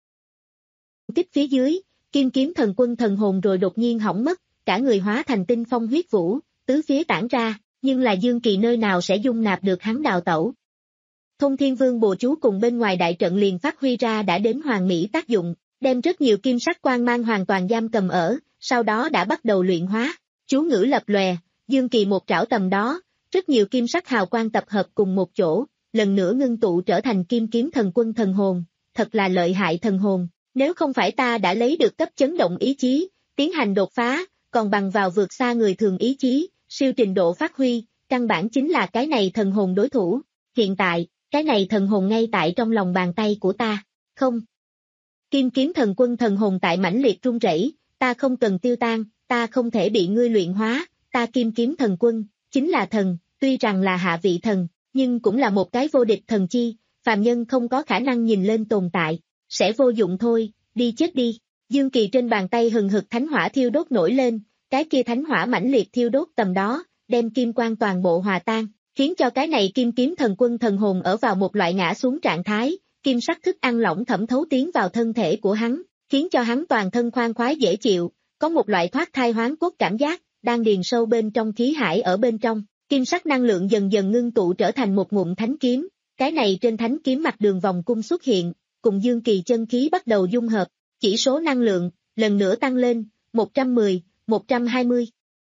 Tiếp phía dưới, kim kiếm thần quân thần hồn rồi đột nhiên hỏng mất, cả người hóa thành tinh phong huyết vũ, tứ phía tản ra, nhưng là Dương Kỳ nơi nào sẽ dung nạp được hắn đào tẩu. Thông Thiên Vương bùa chú cùng bên ngoài đại trận liền phát huy ra đã đến hoàn mỹ tác dụng, đem rất nhiều kim sắc quang mang hoàn toàn giam cầm ở, sau đó đã bắt đầu luyện hóa, chú ngữ lập lòe, Dương Kỳ một trảo tầm đó, rất nhiều kim sắc hào quang tập hợp cùng một chỗ, lần nữa ngưng tụ trở thành kim kiếm thần quân thần hồn, thật là lợi hại thần hồn, nếu không phải ta đã lấy được cấp chấn động ý chí, tiến hành đột phá, còn bằng vào vượt xa người thường ý chí, siêu trình độ phát huy, căn bản chính là cái này thần hồn đối thủ, hiện tại, cái này thần hồn ngay tại trong lòng bàn tay của ta, không. Kim kiếm thần quân thần hồn tại mãnh liệt run rẩy, ta không cần tiêu tan, ta không thể bị ngươi luyện hóa, ta kim kiếm thần quân, chính là thần, tuy rằng là hạ vị thần, nhưng cũng là một cái vô địch thần chi, phàm nhân không có khả năng nhìn lên tồn tại, sẽ vô dụng thôi, đi chết đi. Dương Kỳ trên bàn tay hừng hực thánh hỏa thiêu đốt nổi lên, cái kia thánh hỏa mãnh liệt thiêu đốt tầm đó, đem kim quang toàn bộ hòa tan, khiến cho cái này kim kiếm thần quân thần hồn ở vào một loại ngã xuống trạng thái, kim sắc thức ăn lỏng thẩm thấu tiến vào thân thể của hắn, khiến cho hắn toàn thân khoan khoái dễ chịu, có một loại thoát thai hoán cốt cảm giác, đang điền sâu bên trong khí hải ở bên trong, kim sắc năng lượng dần dần ngưng tụ trở thành một ngụm thánh kiếm, cái này trên thánh kiếm mặt đường vòng cung xuất hiện, cùng Dương Kỳ chân khí bắt đầu dung hợp, chỉ số năng lượng, lần nữa tăng lên, một trăm mười, một trăm hai mươi,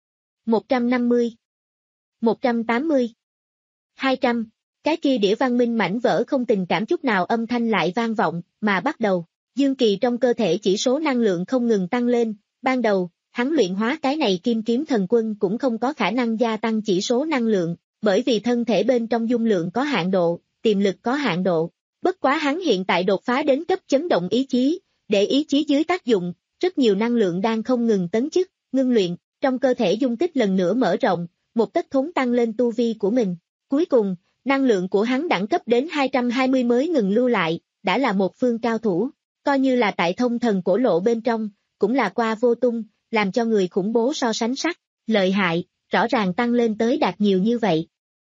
một trăm năm mươi, một trăm tám mươi, hai trăm, cái kia đĩa văn minh mảnh vỡ không tình cảm chút nào âm thanh lại vang vọng, mà bắt đầu, Dương Kỳ trong cơ thể chỉ số năng lượng không ngừng tăng lên, ban đầu, hắn luyện hóa cái này kim kiếm thần quân cũng không có khả năng gia tăng chỉ số năng lượng, bởi vì thân thể bên trong dung lượng có hạn độ, tiềm lực có hạn độ, bất quá hắn hiện tại đột phá đến cấp chấn động ý chí, để ý chí dưới tác dụng, rất nhiều năng lượng đang không ngừng tấn chức, ngưng luyện, trong cơ thể dung tích lần nữa mở rộng, một tấc thốn tăng lên tu vi của mình. Cuối cùng, năng lượng của hắn đẳng cấp đến hai trăm hai mươi mới ngừng lưu lại, đã là một phương cao thủ, coi như là tại thông thần cổ lộ bên trong, cũng là qua vô tung, làm cho người khủng bố so sánh sắc, lợi hại, rõ ràng tăng lên tới đạt nhiều như vậy.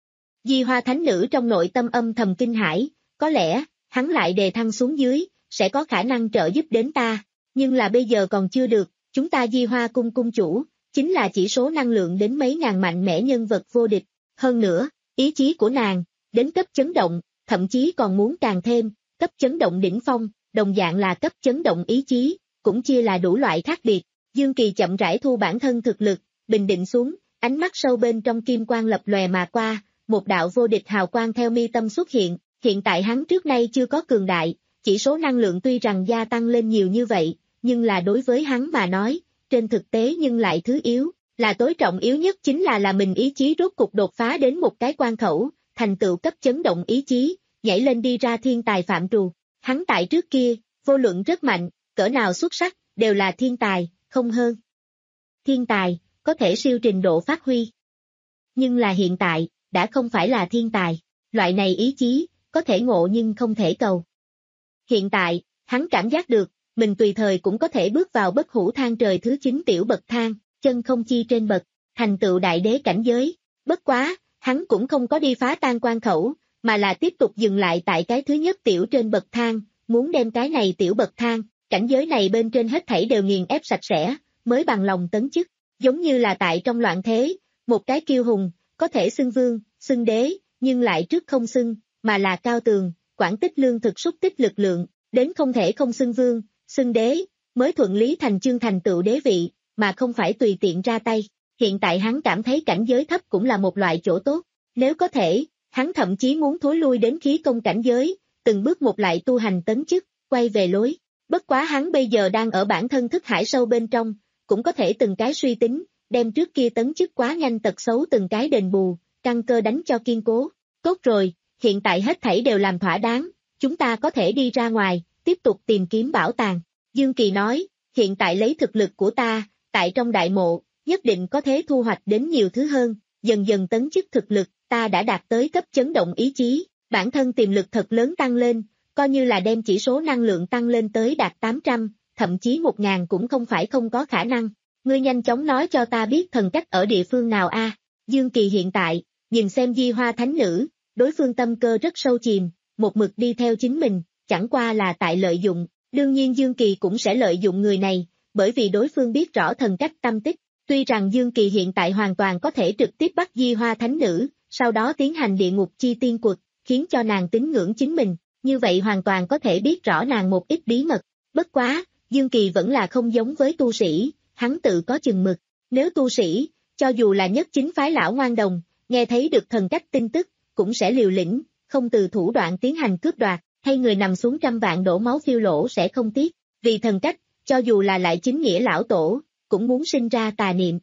Di Hoa Thánh Nữ trong nội tâm âm thầm kinh hãi, có lẽ, hắn lại đề thăng xuống dưới, sẽ có khả năng trợ giúp đến ta, nhưng là bây giờ còn chưa được, chúng ta Di Hoa cung cung chủ, chính là chỉ số năng lượng đến mấy ngàn mạnh mẽ nhân vật vô địch, hơn nữa, ý chí của nàng, đến cấp chấn động, thậm chí còn muốn càng thêm, cấp chấn động đỉnh phong, đồng dạng là cấp chấn động ý chí, cũng chia là đủ loại khác biệt. Dương Kỳ chậm rãi thu bản thân thực lực, bình định xuống, ánh mắt sâu bên trong kim quang lập lòe mà qua, một đạo vô địch hào quang theo mi tâm xuất hiện, hiện tại hắn trước nay chưa có cường đại, chỉ số năng lượng tuy rằng gia tăng lên nhiều như vậy, nhưng là đối với hắn mà nói, trên thực tế nhưng lại thứ yếu, là tối trọng yếu nhất chính là là mình ý chí rốt cục đột phá đến một cái quan khẩu, thành tựu cấp chấn động ý chí, nhảy lên đi ra thiên tài phạm trù. Hắn tại trước kia, vô luận rất mạnh, cỡ nào xuất sắc, đều là thiên tài, không hơn. Thiên tài, có thể siêu trình độ phát huy. Nhưng là hiện tại, đã không phải là thiên tài, loại này ý chí, có thể ngộ nhưng không thể cầu. Hiện tại, hắn cảm giác được, mình tùy thời cũng có thể bước vào bất hủ thang trời thứ chín tiểu bậc thang, chân không chi trên bậc, thành tựu đại đế cảnh giới. Bất quá, hắn cũng không có đi phá tan quan khẩu, mà là tiếp tục dừng lại tại cái thứ nhất tiểu trên bậc thang, muốn đem cái này tiểu bậc thang, cảnh giới này bên trên hết thảy đều nghiền ép sạch sẽ, mới bằng lòng tấn chức, giống như là tại trong loạn thế, một cái kiêu hùng, có thể xưng vương, xưng đế, nhưng lại trước không xưng, mà là cao tường, quản tích lương thực xúc tích lực lượng, đến không thể không xưng vương, xưng đế, mới thuận lý thành chương thành tựu đế vị, mà không phải tùy tiện ra tay. Hiện tại hắn cảm thấy cảnh giới thấp cũng là một loại chỗ tốt, nếu có thể, hắn thậm chí muốn thối lui đến khí công cảnh giới, từng bước một lại tu hành tấn chức, quay về lối. Bất quá hắn bây giờ đang ở bản thân thức hải sâu bên trong, cũng có thể từng cái suy tính, đem trước kia tấn chức quá nhanh tật xấu từng cái đền bù, căn cơ đánh cho kiên cố. Tốt rồi, hiện tại hết thảy đều làm thỏa đáng, chúng ta có thể đi ra ngoài, tiếp tục tìm kiếm bảo tàng. Dương Kỳ nói, hiện tại lấy thực lực của ta, tại trong đại mộ, nhất định có thể thu hoạch đến nhiều thứ hơn, dần dần tấn chức thực lực, ta đã đạt tới cấp chấn động ý chí, bản thân tiềm lực thật lớn tăng lên, coi như là đem chỉ số năng lượng tăng lên tới đạt tám trăm, thậm chí một nghìn cũng không phải không có khả năng. Ngươi nhanh chóng nói cho ta biết thần cách ở địa phương nào a? Dương Kỳ hiện tại, nhìn xem Di Hoa Thánh Nữ, đối phương tâm cơ rất sâu chìm, một mực đi theo chính mình, chẳng qua là tại lợi dụng, đương nhiên Dương Kỳ cũng sẽ lợi dụng người này, bởi vì đối phương biết rõ thần cách tâm tích, tuy rằng Dương Kỳ hiện tại hoàn toàn có thể trực tiếp bắt Di Hoa Thánh Nữ, sau đó tiến hành địa ngục chi tiên quật, khiến cho nàng tín ngưỡng chính mình, như vậy hoàn toàn có thể biết rõ nàng một ít bí mật, bất quá, Dương Kỳ vẫn là không giống với tu sĩ, hắn tự có chừng mực, nếu tu sĩ, cho dù là nhất chính phái lão ngoan đồng, nghe thấy được thần cách tin tức, cũng sẽ liều lĩnh, không từ thủ đoạn tiến hành cướp đoạt, hay người nằm xuống trăm vạn đổ máu phiêu lỗ sẽ không tiếc, vì thần cách, cho dù là lại chính nghĩa lão tổ, cũng muốn sinh ra tà niệm.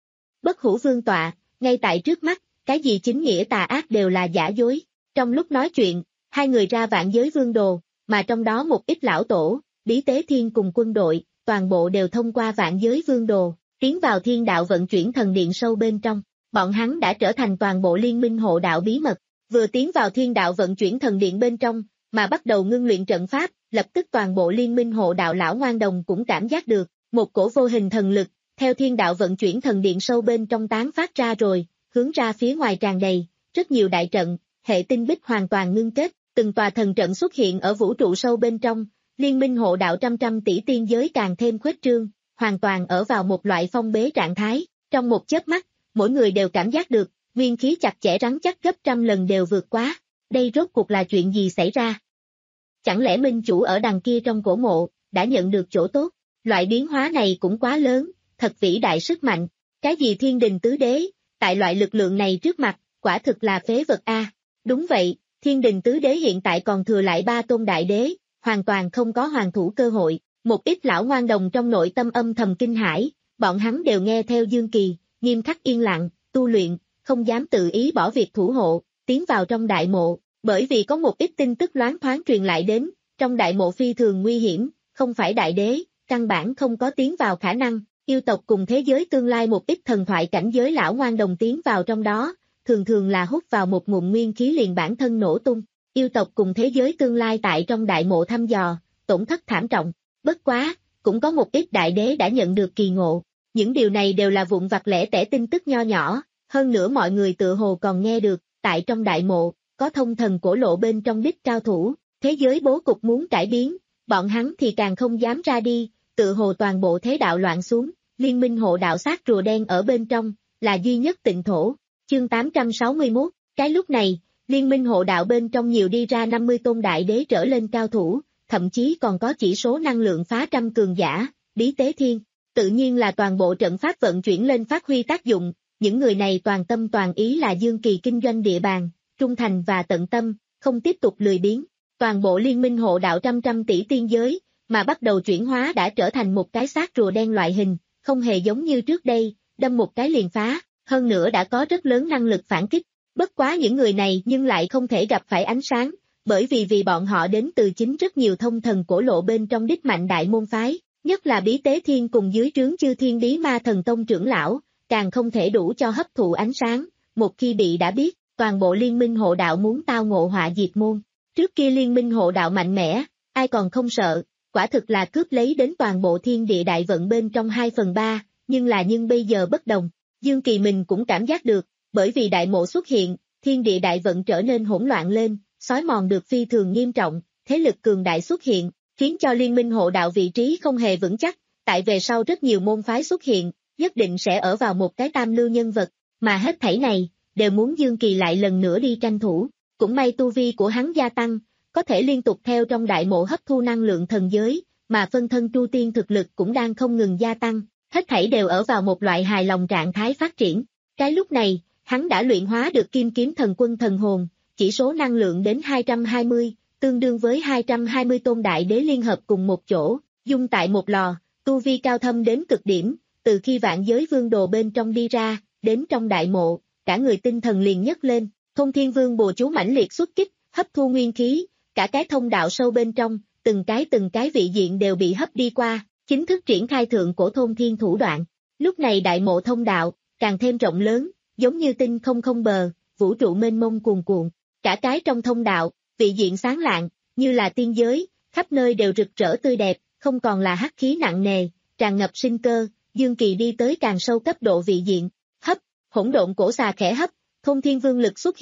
Bất hủ vương tọa, ngay tại trước mắt, cái gì chính nghĩa tà ác đều là giả dối, trong lúc nói chuyện, hai người ra vạn giới vương đồ, mà trong đó một ít lão tổ, Bí Tế Thiên cùng quân đội, toàn bộ đều thông qua vạn giới vương đồ, tiến vào thiên đạo vận chuyển thần điện sâu bên trong, bọn hắn đã trở thành toàn bộ liên minh hộ đạo bí mật, vừa tiến vào thiên đạo vận chuyển thần điện bên trong, mà bắt đầu ngưng luyện trận pháp, lập tức toàn bộ liên minh hộ đạo lão ngoan đồng cũng cảm giác được, một cổ vô hình thần lực, theo thiên đạo vận chuyển thần điện sâu bên trong tán phát ra rồi, hướng ra phía ngoài tràn đầy, rất nhiều đại trận, hệ tinh bích hoàn toàn ngưng kết, từng tòa thần trận xuất hiện ở vũ trụ sâu bên trong, liên minh hộ đạo trăm trăm tỷ tiên giới càng thêm khuếch trương, hoàn toàn ở vào một loại phong bế trạng thái, trong một chớp mắt, mỗi người đều cảm giác được, nguyên khí chặt chẽ rắn chắc gấp trăm lần đều vượt quá, đây rốt cuộc là chuyện gì xảy ra? Chẳng lẽ minh chủ ở đằng kia trong cổ mộ, đã nhận được chỗ tốt, loại biến hóa này cũng quá lớn, thật vĩ đại sức mạnh, cái gì thiên đình tứ đế, tại loại lực lượng này trước mặt, quả thực là phế vật a. Đúng vậy, thiên đình tứ đế hiện tại còn thừa lại ba tôn đại đế, hoàn toàn không có hoàn thủ cơ hội, một ít lão ngoan đồng trong nội tâm âm thầm kinh hãi, bọn hắn đều nghe theo Dương Kỳ, nghiêm khắc yên lặng, tu luyện, không dám tự ý bỏ việc thủ hộ, tiến vào trong đại mộ, bởi vì có một ít tin tức loáng thoáng truyền lại đến, trong đại mộ phi thường nguy hiểm, không phải đại đế, căn bản không có tiến vào khả năng, yêu tộc cùng thế giới tương lai một ít thần thoại cảnh giới lão ngoan đồng tiến vào trong đó, thường thường là hút vào một ngụm nguyên khí liền bản thân nổ tung, yêu tộc cùng thế giới tương lai tại trong đại mộ thăm dò, tổn thất thảm trọng, bất quá, cũng có một ít đại đế đã nhận được kỳ ngộ, những điều này đều là vụn vặt lẻ tẻ tin tức nho nhỏ, hơn nữa mọi người tự hồ còn nghe được, tại trong đại mộ, có thông thần cổ lộ bên trong đích cao thủ, thế giới bố cục muốn cải biến, bọn hắn thì càng không dám ra đi, tự hồ toàn bộ thế đạo loạn xuống, liên minh hộ đạo sát rùa đen ở bên trong, là duy nhất tịnh thổ, chương tám trăm sáu mươi mốt, cái lúc này, liên minh hộ đạo bên trong nhiều đi ra năm mươi tôn đại đế trở lên cao thủ, thậm chí còn có chỉ số năng lượng phá trăm cường giả, Bí Tế Thiên, tự nhiên là toàn bộ trận pháp vận chuyển lên phát huy tác dụng, những người này toàn tâm toàn ý là Dương Kỳ kinh doanh địa bàn, trung thành và tận tâm, không tiếp tục lười biếng, toàn bộ liên minh hộ đạo trăm trăm tỷ tiên giới, mà bắt đầu chuyển hóa đã trở thành một cái xác rùa đen loại hình, không hề giống như trước đây, đâm một cái liền phá, hơn nữa đã có rất lớn năng lực phản kích, bất quá những người này nhưng lại không thể gặp phải ánh sáng, bởi vì vì bọn họ đến từ chính rất nhiều thông thần cổ lộ bên trong đích mạnh đại môn phái, nhất là Bí Tế Thiên cùng dưới trướng chư thiên bí ma thần tông trưởng lão, càng không thể đủ cho hấp thụ ánh sáng, một khi bị đã biết, toàn bộ liên minh hộ đạo muốn tao ngộ họa diệt môn, trước kia liên minh hộ đạo mạnh mẽ, ai còn không sợ, quả thực là cướp lấy đến toàn bộ thiên địa đại vận bên trong hai phần ba, nhưng là nhưng bây giờ bất đồng, Dương Kỳ mình cũng cảm giác được, bởi vì đại mộ xuất hiện, thiên địa đại vận trở nên hỗn loạn lên, xói mòn được phi thường nghiêm trọng, thế lực cường đại xuất hiện, khiến cho liên minh hộ đạo vị trí không hề vững chắc, tại về sau rất nhiều môn phái xuất hiện, nhất định sẽ ở vào một cái tam lưu nhân vật, mà hết thảy này, đều muốn Dương Kỳ lại lần nữa đi tranh thủ, cũng may tu vi của hắn gia tăng, có thể liên tục theo trong đại mộ hấp thu năng lượng thần giới, mà phân thân Tru Tiên thực lực cũng đang không ngừng gia tăng, hết thảy đều ở vào một loại hài lòng trạng thái phát triển, cái lúc này, hắn đã luyện hóa được kim kiếm thần quân thần hồn, chỉ số năng lượng đến hai trăm hai mươi, tương đương với hai trăm hai mươi tôn đại đế liên hợp cùng một chỗ, dung tại một lò, tu vi cao thâm đến cực điểm, từ khi vạn giới vương đồ bên trong đi ra, đến trong đại mộ, cả người tinh thần liền nhấc lên, Thông Thiên Vương bùa chú mãnh liệt xuất kích, hấp thu nguyên khí, cả cái thông đạo sâu bên trong, từng cái từng cái vị diện đều bị hấp đi qua, chính thức triển khai thượng cổ thôn thiên thủ đoạn. Lúc này đại mộ thông đạo, càng thêm rộng lớn, giống như tinh không không bờ, vũ trụ mênh mông cuồn cuộn, cả cái trong thông đạo, vị diện sáng lạng, như là tiên giới, khắp nơi đều rực rỡ tươi đẹp, không còn là hắc khí nặng nề, tràn ngập sinh cơ. Dương Kỳ đi tới càng sâu cấp độ vị diện, hấp, hỗn độn cổ xà khẽ hấp, Thông Thiên Vương lực xuất hiện,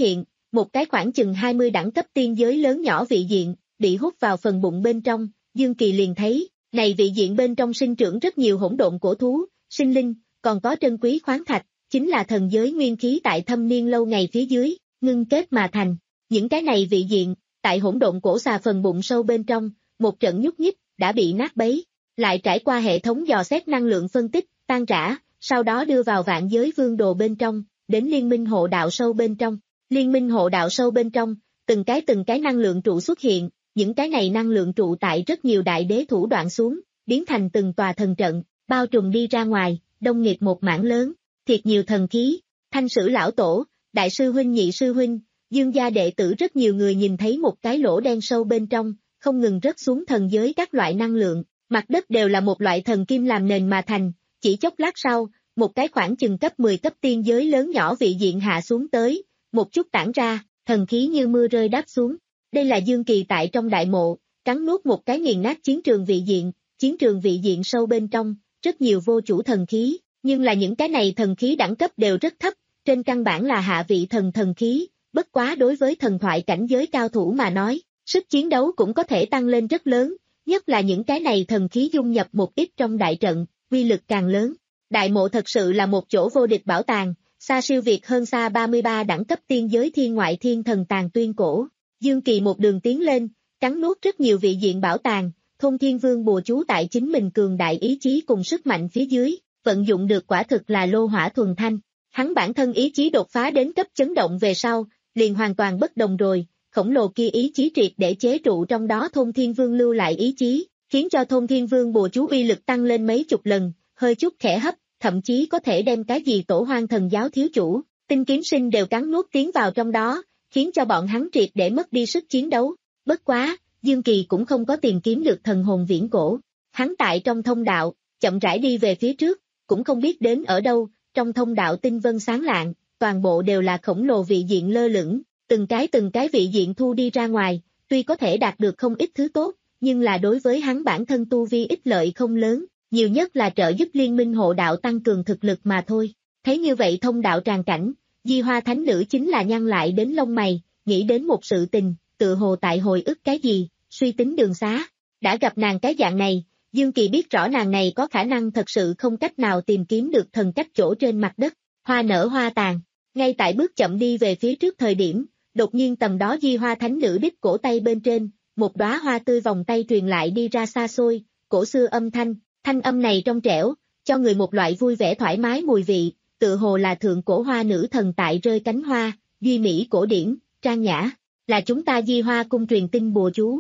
một cái khoảng chừng hai mươi đẳng cấp tiên giới lớn nhỏ vị diện, bị hút vào phần bụng bên trong, Dương Kỳ liền thấy, này vị diện bên trong sinh trưởng rất nhiều hỗn độn cổ thú, sinh linh, còn có trân quý khoáng thạch, chính là thần giới nguyên khí tại thâm niên lâu ngày phía dưới, ngưng kết mà thành. Những cái này vị diện, tại hỗn độn cổ xà phần bụng sâu bên trong, một trận nhúc nhích, đã bị nát bấy, lại trải qua hệ thống dò xét năng lượng phân tích, tan rã, sau đó đưa vào vạn giới vương đồ bên trong, đến liên minh hộ đạo sâu bên trong. Liên minh hộ đạo sâu bên trong, từng cái từng cái năng lượng trụ xuất hiện, những cái này năng lượng trụ tại rất nhiều đại đế thủ đoạn xuống, biến thành từng tòa thần trận, bao trùm đi ra ngoài, đông nghịt một mảng lớn, thiệt nhiều thần khí, Thanh Sử lão tổ, đại sư huynh nhị sư huynh, Dương gia đệ tử rất nhiều người nhìn thấy một cái lỗ đen sâu bên trong, không ngừng rớt xuống thần giới các loại năng lượng, mặt đất đều là một loại thần kim làm nền mà thành, chỉ chốc lát sau, một cái khoảng chừng cấp mười cấp tiên giới lớn nhỏ vị diện hạ xuống tới, một chút tản ra, thần khí như mưa rơi đáp xuống. Đây là Dương Kỳ tại trong đại mộ, cắn nuốt một cái nghiền nát chiến trường vị diện, chiến trường vị diện sâu bên trong, rất nhiều vô chủ thần khí, nhưng là những cái này thần khí đẳng cấp đều rất thấp, trên căn bản là hạ vị thần thần khí, bất quá đối với thần thoại cảnh giới cao thủ mà nói, sức chiến đấu cũng có thể tăng lên rất lớn, nhất là những cái này thần khí dung nhập một ít trong đại trận, uy lực càng lớn. Đại mộ thật sự là một chỗ vô địch bảo tàng, xa siêu việt hơn xa ba mươi ba đẳng cấp tiên giới thiên ngoại thiên thần tàng tuyên cổ. Dương Kỳ một đường tiến lên, cắn nuốt rất nhiều vị diện bảo tàng, Thôn Thiên Vương bùa chú tại chính mình cường đại ý chí cùng sức mạnh phía dưới, vận dụng được quả thực là lô hỏa thuần thanh. Hắn bản thân ý chí đột phá đến cấp chấn động về sau, liền hoàn toàn bất đồng rồi, khổng lồ kia ý chí triệt để chế trụ trong đó Thôn Thiên Vương lưu lại ý chí, khiến cho Thôn Thiên Vương bùa chú uy lực tăng lên mấy chục lần, hơi chút khẽ hấp, thậm chí có thể đem cái gì Tổ Hoang Thần giáo thiếu chủ, Tinh Kiếm Sinh đều cắn nuốt tiến vào trong đó, khiến cho bọn hắn triệt để mất đi sức chiến đấu. Bất quá, Dương Kỳ cũng không có tìm kiếm được thần hồn viễn cổ. Hắn tại trong thông đạo, chậm rãi đi về phía trước, cũng không biết đến ở đâu, trong thông đạo tinh vân sáng lạng, toàn bộ đều là khổng lồ vị diện lơ lửng, từng cái từng cái vị diện thu đi ra ngoài, tuy có thể đạt được không ít thứ tốt, nhưng là đối với hắn bản thân tu vi ích lợi không lớn, nhiều nhất là trợ giúp liên minh hộ đạo tăng cường thực lực mà thôi. Thấy như vậy thông đạo tràn cảnh, Di Hoa Thánh Nữ chính là nhăn lại đến lông mày, nghĩ đến một sự tình, tự hồ tại hồi ức cái gì, suy tính đường xá. Đã gặp nàng cái dạng này, Dương Kỳ biết rõ nàng này có khả năng thật sự không cách nào tìm kiếm được thần cách chỗ trên mặt đất, hoa nở hoa tàn. Ngay tại bước chậm đi về phía trước thời điểm, đột nhiên tầm đó Di Hoa Thánh Nữ đích cổ tay bên trên, một đóa hoa tươi vòng tay truyền lại đi ra xa xôi, cổ xưa âm thanh, thanh âm này trong trẻo, cho người một loại vui vẻ thoải mái mùi vị, tự hồ là thượng cổ hoa nữ thần tại rơi cánh hoa, duy mỹ cổ điển, trang nhã, là chúng ta Di Hoa cung truyền tin bùa chú.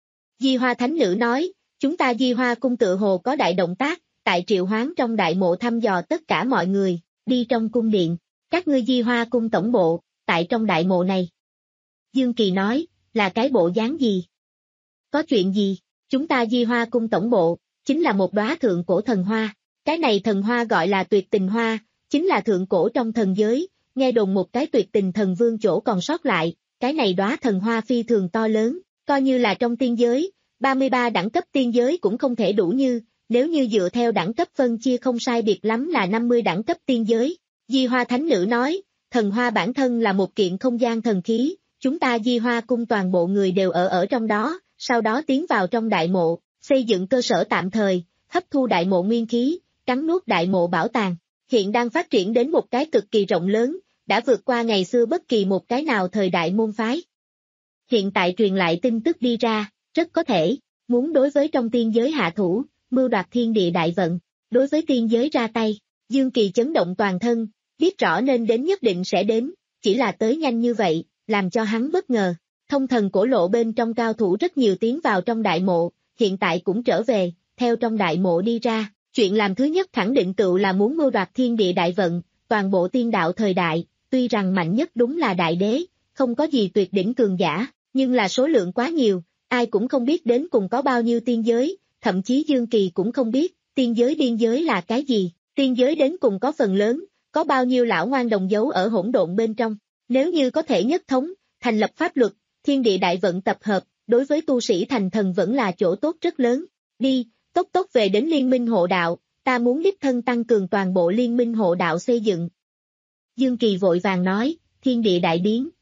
Di Hoa Thánh Nữ nói, chúng ta Di Hoa cung tự hồ có đại động tác, tại triệu hoán trong đại mộ thăm dò tất cả mọi người, đi trong cung điện, các ngươi Di Hoa cung tổng bộ, tại trong đại mộ này. Dương Kỳ nói, là cái bộ dáng gì? Có chuyện gì? Chúng ta Di Hoa cung tổng bộ, chính là một đóa thượng cổ thần hoa, cái này thần hoa gọi là tuyệt tình hoa, chính là thượng cổ trong thần giới, nghe đồn một cái tuyệt tình thần vương chỗ còn sót lại, cái này đóa thần hoa phi thường to lớn, coi như là trong tiên giới, ba mươi ba đẳng cấp tiên giới cũng không thể đủ như, nếu như dựa theo đẳng cấp phân chia không sai biệt lắm là năm mươi đẳng cấp tiên giới. Di Hoa Thánh Nữ nói, thần hoa bản thân là một kiện không gian thần khí, chúng ta Di Hoa cung toàn bộ người đều ở ở trong đó, sau đó tiến vào trong đại mộ, xây dựng cơ sở tạm thời, hấp thu đại mộ nguyên khí, cắn nuốt đại mộ bảo tàng, hiện đang phát triển đến một cái cực kỳ rộng lớn, đã vượt qua ngày xưa bất kỳ một cái nào thời đại môn phái. Hiện tại truyền lại tin tức đi ra, rất có thể, muốn đối với trong tiên giới hạ thủ, mưu đoạt thiên địa đại vận, đối với tiên giới ra tay, Dương Kỳ chấn động toàn thân, biết rõ nên đến nhất định sẽ đến, chỉ là tới nhanh như vậy, làm cho hắn bất ngờ. Thông thần cổ lộ bên trong cao thủ rất nhiều tiến vào trong đại mộ, hiện tại cũng trở về, theo trong đại mộ đi ra, chuyện làm thứ nhất khẳng định tựu là muốn mưu đoạt thiên địa đại vận, toàn bộ tiên đạo thời đại, tuy rằng mạnh nhất đúng là đại đế, không có gì tuyệt đỉnh cường giả, nhưng là số lượng quá nhiều, ai cũng không biết đến cùng có bao nhiêu tiên giới, thậm chí Dương Kỳ cũng không biết, tiên giới biên giới là cái gì, tiên giới đến cùng có phần lớn, có bao nhiêu lão ngoan đồng giấu ở hỗn độn bên trong, nếu như có thể nhất thống, thành lập pháp luật, thiên địa đại vận tập hợp, đối với tu sĩ thành thần vẫn là chỗ tốt rất lớn, đi, tốc tốc về đến liên minh hộ đạo, ta muốn đích thân tăng cường toàn bộ liên minh hộ đạo xây dựng. Dương Kỳ vội vàng nói, thiên địa đại biến,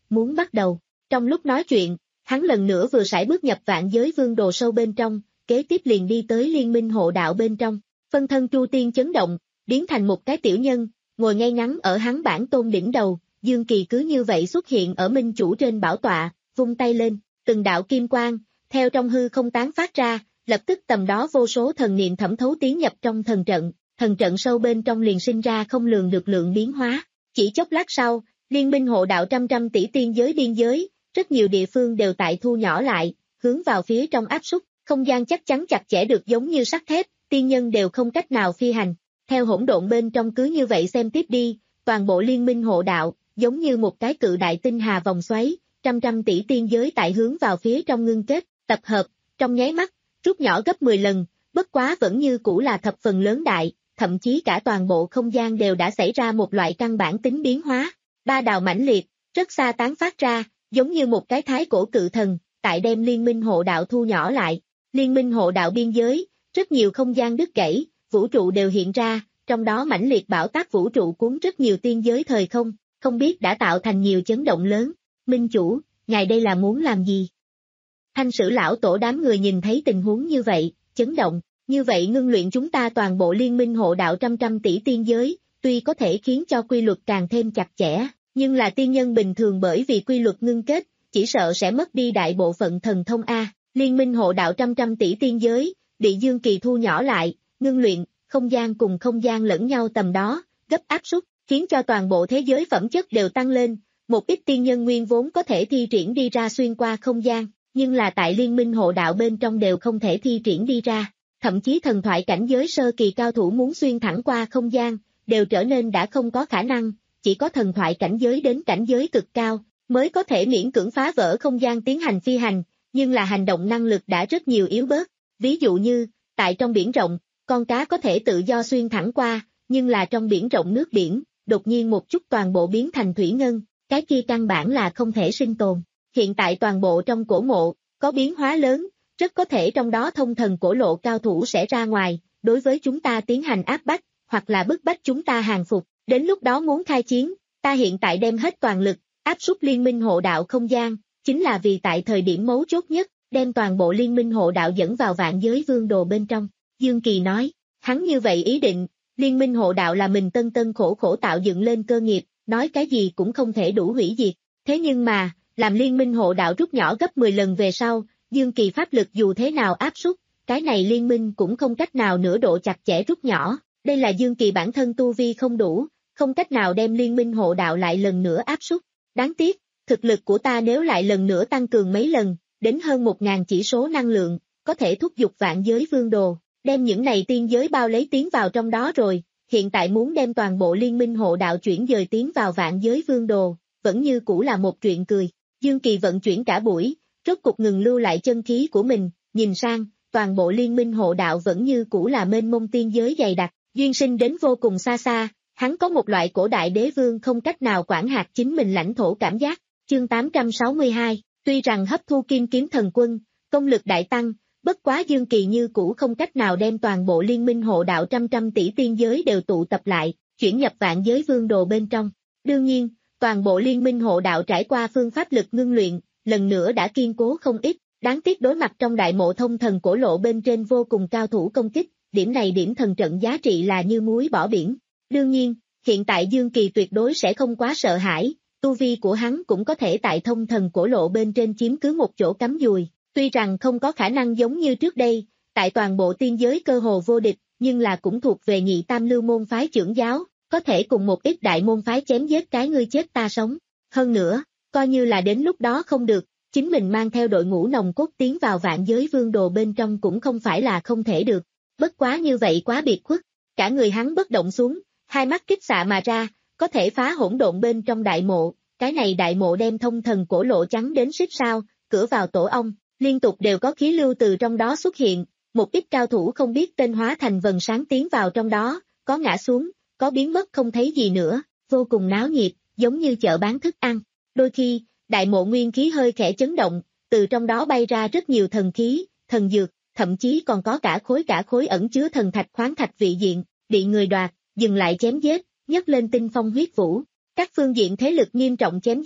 muốn bắt đầu. Trong lúc nói chuyện, hắn lần nữa vừa sải bước nhập vạn giới vương đồ sâu bên trong, kế tiếp liền đi tới liên minh hộ đạo bên trong. Phân thân Chu Tiên chấn động, biến thành một cái tiểu nhân, ngồi ngay ngắn ở hắn bản tôn đỉnh đầu, Dương Kỳ cứ như vậy xuất hiện ở minh chủ trên bảo tọa, vung tay lên, từng đạo kim quang, theo trong hư không tán phát ra, lập tức tầm đó vô số thần niệm thẩm thấu tiến nhập trong thần trận, thần trận sâu bên trong liền sinh ra không lường được lượng biến hóa. Chỉ chốc lát sau, liên minh hộ đạo trăm trăm tỷ tiên giới biên giới, rất nhiều địa phương đều tại thu nhỏ lại, hướng vào phía trong áp súc, không gian chắc chắn chặt chẽ được giống như sắt thép, tiên nhân đều không cách nào phi hành. Theo hỗn độn bên trong cứ như vậy xem tiếp đi, toàn bộ liên minh hộ đạo, giống như một cái cự đại tinh hà vòng xoáy, trăm trăm tỷ tiên giới tại hướng vào phía trong ngưng kết, tập hợp, trong nháy mắt, rút nhỏ gấp mười lần, bất quá vẫn như cũ là thập phần lớn đại, thậm chí cả toàn bộ không gian đều đã xảy ra một loại căn bản tính biến hóa. Ba đào mãnh liệt, rất xa tán phát ra, giống như một cái thái cổ cự thần, tại đem liên minh hộ đạo thu nhỏ lại. Liên minh hộ đạo biên giới, rất nhiều không gian đứt gãy, vũ trụ đều hiện ra, trong đó mãnh liệt bão táp vũ trụ cuốn rất nhiều tiên giới thời không, không biết đã tạo thành nhiều chấn động lớn. Minh chủ, ngài đây là muốn làm gì? Thanh Sử lão tổ đám người nhìn thấy tình huống như vậy, chấn động, như vậy ngưng luyện chúng ta toàn bộ liên minh hộ đạo trăm trăm tỷ tiên giới, tuy có thể khiến cho quy luật càng thêm chặt chẽ, nhưng là tiên nhân bình thường bởi vì quy luật ngưng kết, chỉ sợ sẽ mất đi đại bộ phận thần thông A. Liên minh hộ đạo trăm trăm tỷ tiên giới, bị Dương Kỳ thu nhỏ lại, ngưng luyện, không gian cùng không gian lẫn nhau tầm đó, gấp áp suất, khiến cho toàn bộ thế giới phẩm chất đều tăng lên, một ít tiên nhân nguyên vốn có thể thi triển đi ra xuyên qua không gian, nhưng là tại liên minh hộ đạo bên trong đều không thể thi triển đi ra, thậm chí thần thoại cảnh giới sơ kỳ cao thủ muốn xuyên thẳng qua không gian, đều trở nên đã không có khả năng, chỉ có thần thoại cảnh giới đến cảnh giới cực cao, mới có thể miễn cưỡng phá vỡ không gian tiến hành phi hành, nhưng là hành động năng lực đã rất nhiều yếu bớt, ví dụ như, tại trong biển rộng, con cá có thể tự do xuyên thẳng qua, nhưng là trong biển rộng nước biển, đột nhiên một chút toàn bộ biến thành thủy ngân, cái kia căn bản là không thể sinh tồn. Hiện tại toàn bộ trong cổ mộ, có biến hóa lớn, rất có thể trong đó thông thần cổ lộ cao thủ sẽ ra ngoài, đối với chúng ta tiến hành áp bách, hoặc là bức bách chúng ta hàng phục, đến lúc đó muốn khai chiến, ta hiện tại đem hết toàn lực, áp suất liên minh hộ đạo không gian, chính là vì tại thời điểm mấu chốt nhất, đem toàn bộ liên minh hộ đạo dẫn vào vạn giới vương đồ bên trong. Dương Kỳ nói, hắn như vậy ý định, liên minh hộ đạo là mình tân tân khổ khổ tạo dựng lên cơ nghiệp, nói cái gì cũng không thể đủ hủy diệt, thế nhưng mà, làm liên minh hộ đạo rút nhỏ gấp mười lần về sau, Dương Kỳ pháp lực dù thế nào áp suất, cái này liên minh cũng không cách nào nửa độ chặt chẽ rút nhỏ, đây là Dương Kỳ bản thân tu vi không đủ, không cách nào đem liên minh hộ đạo lại lần nữa áp suất. Đáng tiếc, thực lực của ta nếu lại lần nữa tăng cường mấy lần, đến hơn một ngàn chỉ số năng lượng, có thể thúc giục vạn giới vương đồ, đem những này tiên giới bao lấy tiến vào trong đó rồi, hiện tại muốn đem toàn bộ liên minh hộ đạo chuyển dời tiến vào vạn giới vương đồ, vẫn như cũ là một chuyện cười. Dương Kỳ vận chuyển cả buổi, rốt cục ngừng lưu lại chân khí của mình, nhìn sang, toàn bộ liên minh hộ đạo vẫn như cũ là mênh mông tiên giới dày đặc, duyên sinh đến vô cùng xa xa, hắn có một loại cổ đại đế vương không cách nào quản hạt chính mình lãnh thổ cảm giác. Chương tám trăm sáu mươi hai, tuy rằng hấp thu kim kiếm thần quân, công lực đại tăng, bất quá Dương Kỳ như cũ không cách nào đem toàn bộ liên minh hộ đạo trăm trăm tỷ tiên giới đều tụ tập lại, chuyển nhập vạn giới vương đồ bên trong. Đương nhiên, toàn bộ liên minh hộ đạo trải qua phương pháp lực ngưng luyện, lần nữa đã kiên cố không ít, đáng tiếc đối mặt trong đại mộ thông thần cổ lộ bên trên vô cùng cao thủ công kích, điểm này điểm thần trận giá trị là như muối bỏ biển. Đương nhiên, hiện tại Dương Kỳ tuyệt đối sẽ không quá sợ hãi, tu vi của hắn cũng có thể tại thông thần cổ lộ bên trên chiếm cứ một chỗ cắm dùi, tuy rằng không có khả năng giống như trước đây, tại toàn bộ tiên giới cơ hồ vô địch, nhưng là cũng thuộc về nhị tam lưu môn phái trưởng giáo, có thể cùng một ít đại môn phái chém giết cái ngươi chết ta sống. Hơn nữa, coi như là đến lúc đó không được, chính mình mang theo đội ngũ nòng cốt tiến vào vạn giới vương đồ bên trong cũng không phải là không thể được. Bất quá như vậy quá biệt khuất, cả người hắn bất động xuống, hai mắt kích xạ mà ra, có thể phá hỗn độn bên trong đại mộ, cái này đại mộ đem thông thần cổ lộ trắng đến xích sao, cửa vào tổ ong, liên tục đều có khí lưu từ trong đó xuất hiện, một ít cao thủ không biết tên hóa thành vần sáng tiến vào trong đó, có ngã xuống, có biến mất không thấy gì nữa, vô cùng náo nhiệt, giống như chợ bán thức ăn. Đôi khi, đại mộ nguyên khí hơi khẽ chấn động, từ trong đó bay ra rất nhiều thần khí, thần dược, thậm chí còn có cả khối cả khối ẩn chứa thần thạch khoáng thạch vị diện, bị người đoạt, dừng lại chém giết, nhấc lên tinh phong huyết vũ. Các phương diện thế lực nghiêm trọng chém giết,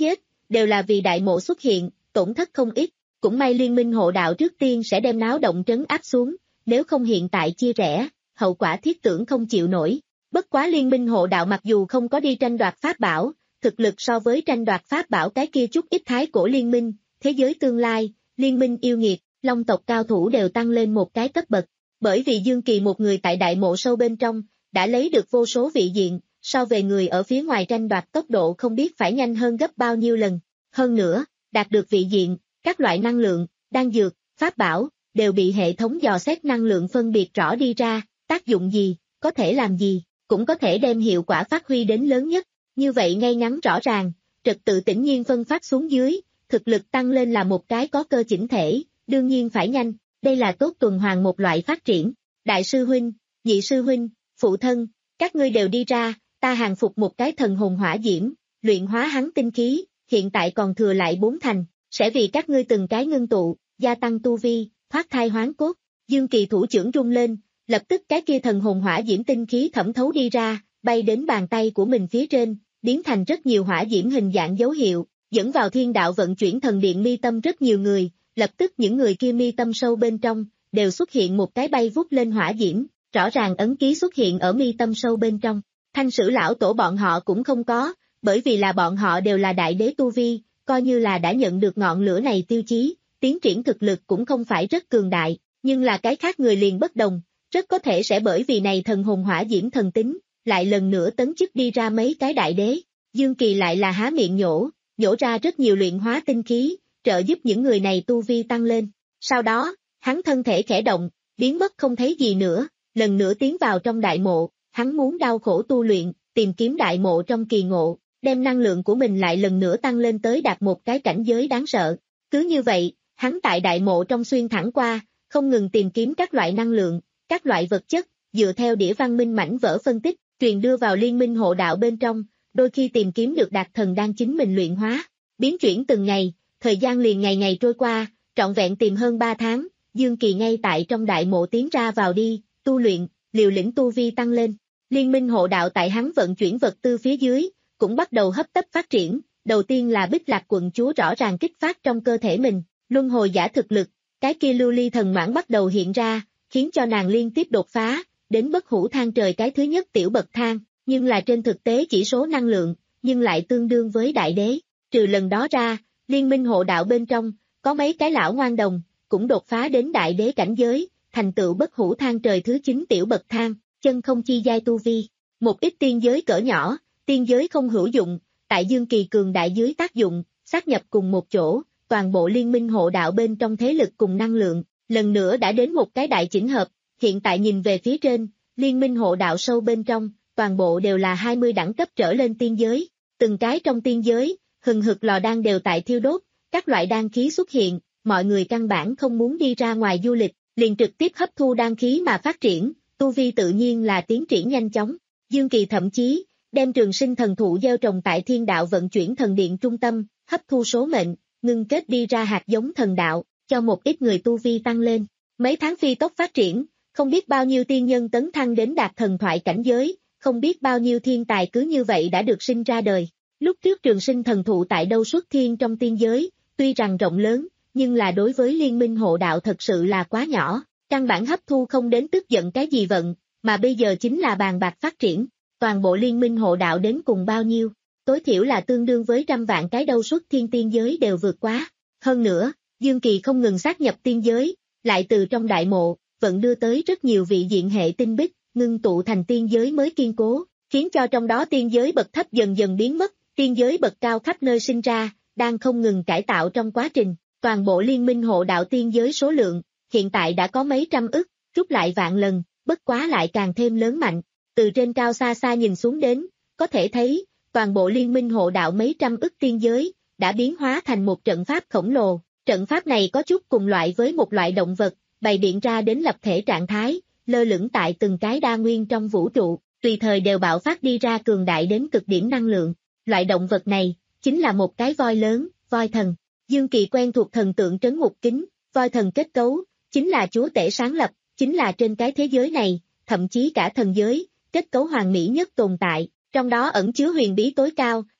đều là vì đại mộ xuất hiện, tổn thất không ít, cũng may liên minh hộ đạo trước tiên sẽ đem náo động trấn áp xuống, nếu không hiện tại chia rẽ, hậu quả thiết tưởng không chịu nổi. Bất quá liên minh hộ đạo mặc dù không có đi tranh đoạt pháp bảo, thực lực so với tranh đoạt pháp bảo cái kia chút ít thái cổ liên minh, thế giới tương lai, liên minh yêu nghiệt, long tộc cao thủ đều tăng lên một cái cấp bậc. Bởi vì Dương Kỳ một người tại đại mộ sâu bên trong, đã lấy được vô số vị diện, so về người ở phía ngoài tranh đoạt tốc độ không biết phải nhanh hơn gấp bao nhiêu lần. Hơn nữa, đạt được vị diện, các loại năng lượng, đan dược, pháp bảo, đều bị hệ thống dò xét năng lượng phân biệt rõ đi ra, tác dụng gì, có thể làm gì, cũng có thể đem hiệu quả phát huy đến lớn nhất. Như vậy ngay ngắn rõ ràng, trật tự tĩnh nhiên phân phát xuống dưới, thực lực tăng lên là một cái có cơ chỉnh thể, đương nhiên phải nhanh, đây là tốt tuần hoàn một loại phát triển. Đại sư huynh, nhị sư huynh, phụ thân, các ngươi đều đi ra, ta hàng phục một cái thần hồn hỏa diễm, luyện hóa hắn tinh khí, hiện tại còn thừa lại bốn thành, sẽ vì các ngươi từng cái ngưng tụ, gia tăng tu vi, thoát thai hoán cốt. Dương Kỳ thủ trưởng rung lên, lập tức cái kia thần hồn hỏa diễm tinh khí thẩm thấu đi ra, bay đến bàn tay của mình phía trên, biến thành rất nhiều hỏa diễm hình dạng dấu hiệu, dẫn vào thiên đạo vận chuyển thần điện mi tâm rất nhiều người, lập tức những người kia mi tâm sâu bên trong, đều xuất hiện một cái bay vút lên hỏa diễm, rõ ràng ấn ký xuất hiện ở mi tâm sâu bên trong. Thanh Sử lão tổ bọn họ cũng không có, bởi vì là bọn họ đều là đại đế tu vi, coi như là đã nhận được ngọn lửa này tiêu chí, tiến triển thực lực cũng không phải rất cường đại, nhưng là cái khác người liền bất đồng, rất có thể sẽ bởi vì này thần hồn hỏa diễm thần tính, lại lần nữa tấn chức đi ra mấy cái đại đế. Dương Kỳ lại là há miệng nhổ, nhổ ra rất nhiều luyện hóa tinh khí, trợ giúp những người này tu vi tăng lên. Sau đó, hắn thân thể khẽ động, biến mất không thấy gì nữa, lần nữa tiến vào trong đại mộ, hắn muốn đau khổ tu luyện, tìm kiếm đại mộ trong kỳ ngộ, đem năng lượng của mình lại lần nữa tăng lên tới đạt một cái cảnh giới đáng sợ. Cứ như vậy, hắn tại đại mộ trong xuyên thẳng qua, không ngừng tìm kiếm các loại năng lượng, các loại vật chất, dựa theo đĩa văn minh mảnh vỡ phân tích, truyền đưa vào liên minh hộ đạo bên trong, đôi khi tìm kiếm được đạt thần đang chính mình luyện hóa, biến chuyển từng ngày, thời gian liền ngày ngày trôi qua, trọn vẹn tìm hơn ba tháng, Dương Kỳ ngay tại trong đại mộ tiến ra vào đi, tu luyện, liều lĩnh tu vi tăng lên. Liên minh hộ đạo tại hắn vận chuyển vật tư phía dưới, cũng bắt đầu hấp tấp phát triển, đầu tiên là Bích Lạc quận chúa rõ ràng kích phát trong cơ thể mình, luân hồi giả thực lực, cái kia lưu ly thần mãn bắt đầu hiện ra, khiến cho nàng liên tiếp đột phá, đến bất hủ thang trời cái thứ nhất tiểu bậc thang, nhưng là trên thực tế chỉ số năng lượng, nhưng lại tương đương với đại đế. Trừ lần đó ra, liên minh hộ đạo bên trong, có mấy cái lão ngoan đồng, cũng đột phá đến đại đế cảnh giới, thành tựu bất hủ thang trời thứ chín tiểu bậc thang, chân không chi giai tu vi. Một ít tiên giới cỡ nhỏ, tiên giới không hữu dụng, tại Dương Kỳ cường đại dưới tác dụng, sát nhập cùng một chỗ, toàn bộ liên minh hộ đạo bên trong thế lực cùng năng lượng, lần nữa đã đến một cái đại chỉnh hợp, hiện tại nhìn về phía trên, liên minh hộ đạo sâu bên trong, toàn bộ đều là hai mươi đẳng cấp trở lên tiên giới, từng cái trong tiên giới, hừng hực lò đan đều tại thiêu đốt, các loại đan khí xuất hiện, mọi người căn bản không muốn đi ra ngoài du lịch, liền trực tiếp hấp thu đan khí mà phát triển, tu vi tự nhiên là tiến triển nhanh chóng. Dương Kỳ thậm chí, đem trường sinh thần thụ gieo trồng tại thiên đạo vận chuyển thần điện trung tâm, hấp thu số mệnh, ngưng kết đi ra hạt giống thần đạo, cho một ít người tu vi tăng lên. Mấy tháng phi tốc phát triển, không biết bao nhiêu tiên nhân tấn thăng đến đạt thần thoại cảnh giới, không biết bao nhiêu thiên tài cứ như vậy đã được sinh ra đời. Lúc trước trường sinh thần thụ tại đâu xuất thiên trong tiên giới, tuy rằng rộng lớn, nhưng là đối với liên minh hộ đạo thật sự là quá nhỏ, căn bản hấp thu không đến tức giận cái gì vận, mà bây giờ chính là bàn bạc phát triển, toàn bộ liên minh hộ đạo đến cùng bao nhiêu, tối thiểu là tương đương với trăm vạn cái đâu xuất thiên tiên giới đều vượt quá. Hơn nữa, Dương Kỳ không ngừng sát nhập tiên giới, lại từ trong đại mộ, vẫn đưa tới rất nhiều vị diện hệ tinh bích, ngưng tụ thành tiên giới mới kiên cố, khiến cho trong đó tiên giới bậc thấp dần dần biến mất, tiên giới bậc cao khắp nơi sinh ra, đang không ngừng cải tạo trong quá trình. Toàn bộ liên minh hộ đạo tiên giới số lượng, hiện tại đã có mấy trăm ức, rút lại vạn lần, bất quá lại càng thêm lớn mạnh. Từ trên cao xa xa nhìn xuống đến, có thể thấy, toàn bộ liên minh hộ đạo mấy trăm ức tiên giới, đã biến hóa thành một trận pháp khổng lồ. Trận pháp này có chút cùng loại với một loại động vật, bày biện ra đến lập thể trạng thái, lơ lửng tại từng cái đa nguyên trong vũ trụ, tùy thời đều bạo phát đi ra cường đại đến cực điểm năng lượng. Loại động vật này, chính là một cái voi lớn, voi thần. Dương Kỳ quen thuộc thần tượng trấn ngục kính, voi thần kết cấu, chính là chúa tể sáng lập, chính là trên cái thế giới này, thậm chí cả thần giới, kết cấu hoàn mỹ nhất tồn tại, trong đó ẩn chứa huyền bí tối cao,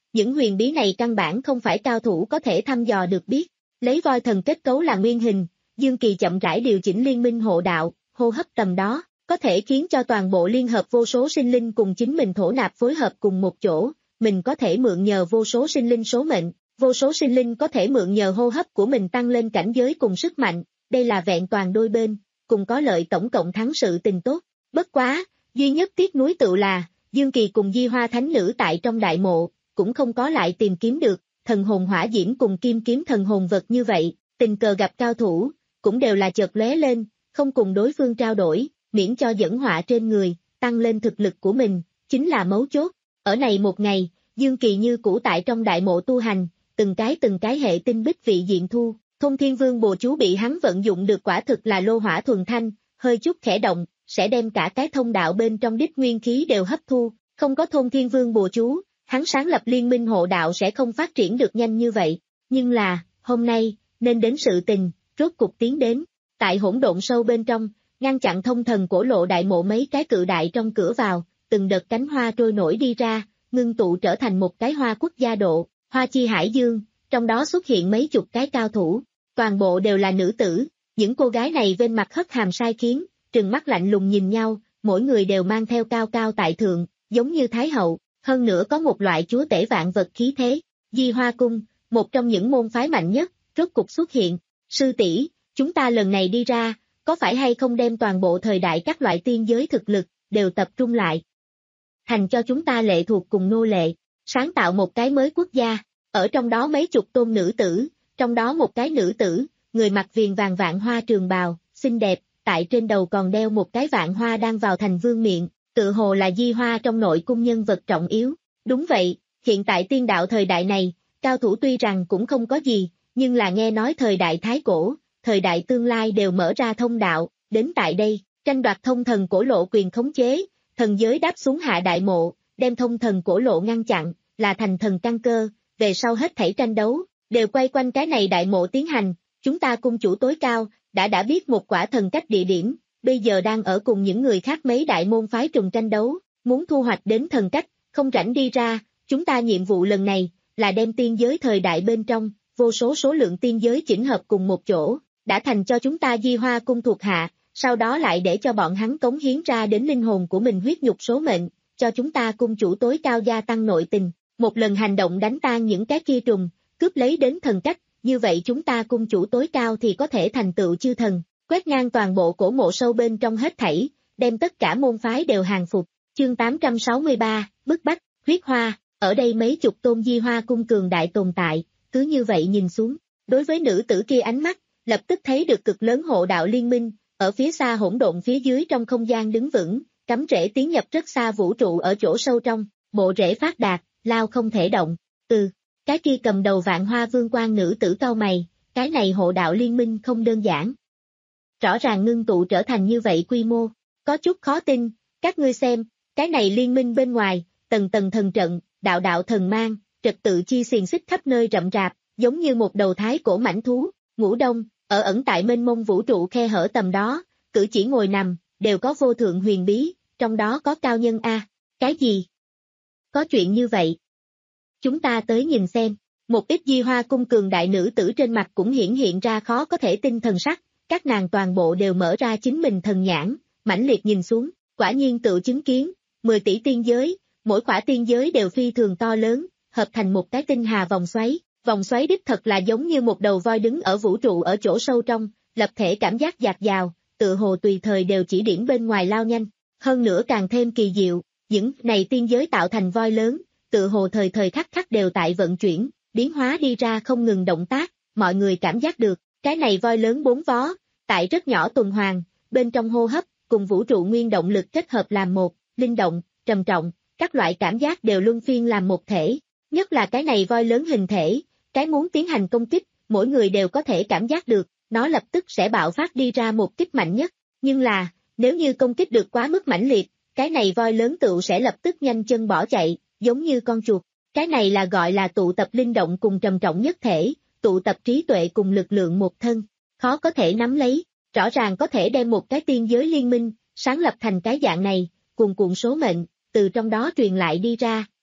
Những huyền bí này căn bản không phải cao thủ có thể thăm dò được biết. Lấy voi thần kết cấu là nguyên hình, Dương Kỳ chậm rãi điều chỉnh liên minh hộ đạo, hô hấp tầm đó, có thể khiến cho toàn bộ liên hợp vô số sinh linh cùng chính mình thổ nạp phối hợp cùng một chỗ, mình có thể mượn nhờ vô số sinh linh số mệnh, vô số sinh linh có thể mượn nhờ hô hấp của mình tăng lên cảnh giới cùng sức mạnh, đây là vẹn toàn đôi bên, cùng có lợi tổng cộng thắng sự tình tốt. Bất quá, duy nhất tiếc nuối tự là, Dương Kỳ cùng Di Hoa Thánh Nữ tại trong đại mộ, cũng không có lại tìm kiếm được, thần hồn hỏa diễm cùng kim kiếm thần hồn vật như vậy, tình cờ gặp cao thủ, cũng đều là chợt lóe lên, không cùng đối phương trao đổi, miễn cho dẫn họa trên người, tăng lên thực lực của mình, chính là mấu chốt. Ở này một ngày, Dương Kỳ như cũ tại trong đại mộ tu hành, từng cái từng cái hệ tinh bích vị diện thu, Thông Thiên Vương bùa chú bị hắn vận dụng được quả thực là lô hỏa thuần thanh, hơi chút khẽ động, sẽ đem cả cái thông đạo bên trong đích nguyên khí đều hấp thu, không có Thông Thiên Vương bùa chú, hắn sáng lập liên minh hộ đạo sẽ không phát triển được nhanh như vậy, nhưng là, hôm nay, nên đến sự tình, rốt cục tiến đến, tại hỗn độn sâu bên trong, ngăn chặn thông thần cổ lộ đại mộ mấy cái cự đại trong cửa vào, từng đợt cánh hoa trôi nổi đi ra, ngưng tụ trở thành một cái hoa quốc gia độ, hoa chi hải dương, trong đó xuất hiện mấy chục cái cao thủ, toàn bộ đều là nữ tử, những cô gái này bên mặt hất hàm sai khiến, trừng mắt lạnh lùng nhìn nhau, mỗi người đều mang theo cao cao tại thượng, giống như thái hậu, hơn nữa có một loại chúa tể vạn vật khí thế. Di Hoa Cung, một trong những môn phái mạnh nhất, rốt cục xuất hiện. Sư tỷ, chúng ta lần này đi ra, có phải hay không đem toàn bộ thời đại các loại tiên giới thực lực, đều tập trung lại, thành cho chúng ta lệ thuộc cùng nô lệ, sáng tạo một cái mới quốc gia, ở trong đó mấy chục tôn nữ tử, trong đó một cái nữ tử, người mặc viền vàng vạn hoa trường bào, xinh đẹp, tại trên đầu còn đeo một cái vạn hoa đang vào thành vương miệng, tự hồ là Di Hoa trong nội cung nhân vật trọng yếu. Đúng vậy, hiện tại tiên đạo thời đại này, cao thủ tuy rằng cũng không có gì, nhưng là nghe nói thời đại thái cổ, thời đại tương lai đều mở ra thông đạo, đến tại đây, tranh đoạt thông thần cổ lộ quyền khống chế, thần giới đáp xuống hạ đại mộ, đem thông thần cổ lộ ngăn chặn, là thành thần căn cơ, về sau hết thảy tranh đấu, đều quay quanh cái này đại mộ tiến hành, chúng ta cung chủ tối cao, đã đã biết một quả thần cách địa điểm, bây giờ đang ở cùng những người khác mấy đại môn phái trùng tranh đấu, muốn thu hoạch đến thần cách, không rảnh đi ra, chúng ta nhiệm vụ lần này, là đem tiên giới thời đại bên trong, vô số số lượng tiên giới chỉnh hợp cùng một chỗ, đã thành cho chúng ta Di Hoa Cung thuộc hạ, sau đó lại để cho bọn hắn cống hiến ra đến linh hồn của mình huyết nhục số mệnh, cho chúng ta cung chủ tối cao gia tăng nội tình, một lần hành động đánh tan những cái kia trùng, cướp lấy đến thần cách, như vậy chúng ta cung chủ tối cao thì có thể thành tựu chư thần, quét ngang toàn bộ cổ mộ sâu bên trong hết thảy, đem tất cả môn phái đều hàng phục. Chương tám trăm sáu mươi ba, bức bách, huyết hoa, ở đây mấy chục tôn Di Hoa Cung cường đại tồn tại, cứ như vậy nhìn xuống, đối với nữ tử kia ánh mắt, lập tức thấy được cực lớn hộ đạo liên minh, ở phía xa hỗn độn phía dưới trong không gian đứng vững, cắm rễ tiến nhập rất xa vũ trụ ở chỗ sâu trong, bộ rễ phát đạt, lao không thể động, ừ, cái kia cầm đầu vạn hoa vương quan nữ tử cau mày, cái này hộ đạo liên minh không đơn giản. Rõ ràng ngưng tụ trở thành như vậy quy mô, có chút khó tin, các ngươi xem, cái này liên minh bên ngoài, tầng tầng thần trận, đạo đạo thần mang, trật tự chi xiềng xích khắp nơi rậm rạp, giống như một đầu thái cổ mãnh thú, ngủ đông, ở ẩn tại mênh mông vũ trụ khe hở tầm đó, cử chỉ ngồi nằm, đều có vô thượng huyền bí, trong đó có cao nhân A, cái gì? Có chuyện như vậy. Chúng ta tới nhìn xem, một ít Di Hoa Cung cường đại nữ tử trên mặt cũng hiển hiện ra khó có thể tin thần sắc, các nàng toàn bộ đều mở ra chính mình thần nhãn, mãnh liệt nhìn xuống, quả nhiên tự chứng kiến, mười tỷ tiên giới, mỗi quả tiên giới đều phi thường to lớn, hợp thành một cái tinh hà vòng xoáy, vòng xoáy đích thật là giống như một đầu voi đứng ở vũ trụ ở chỗ sâu trong, lập thể cảm giác dạt dào, tự hồ tùy thời đều chỉ điểm bên ngoài lao nhanh, hơn nữa càng thêm kỳ diệu, những này tiên giới tạo thành voi lớn, tự hồ thời thời khắc khắc đều tại vận chuyển, biến hóa đi ra không ngừng động tác, mọi người cảm giác được, cái này voi lớn bốn vó, tại rất nhỏ tuần hoàn, bên trong hô hấp, cùng vũ trụ nguyên động lực kết hợp làm một, linh động, trầm trọng, các loại cảm giác đều luân phiên làm một thể, nhất là cái này voi lớn hình thể, cái muốn tiến hành công kích, mỗi người đều có thể cảm giác được, nó lập tức sẽ bạo phát đi ra một kích mạnh nhất, nhưng là, nếu như công kích được quá mức mãnh liệt, cái này voi lớn tựu sẽ lập tức nhanh chân bỏ chạy, giống như con chuột, cái này là gọi là tụ tập linh động cùng trầm trọng nhất thể, tụ tập trí tuệ cùng lực lượng một thân, khó có thể nắm lấy, rõ ràng có thể đem một cái tiên giới liên minh, sáng lập thành cái dạng này, cuồn cuộn số mệnh, từ trong đó truyền lại đi ra,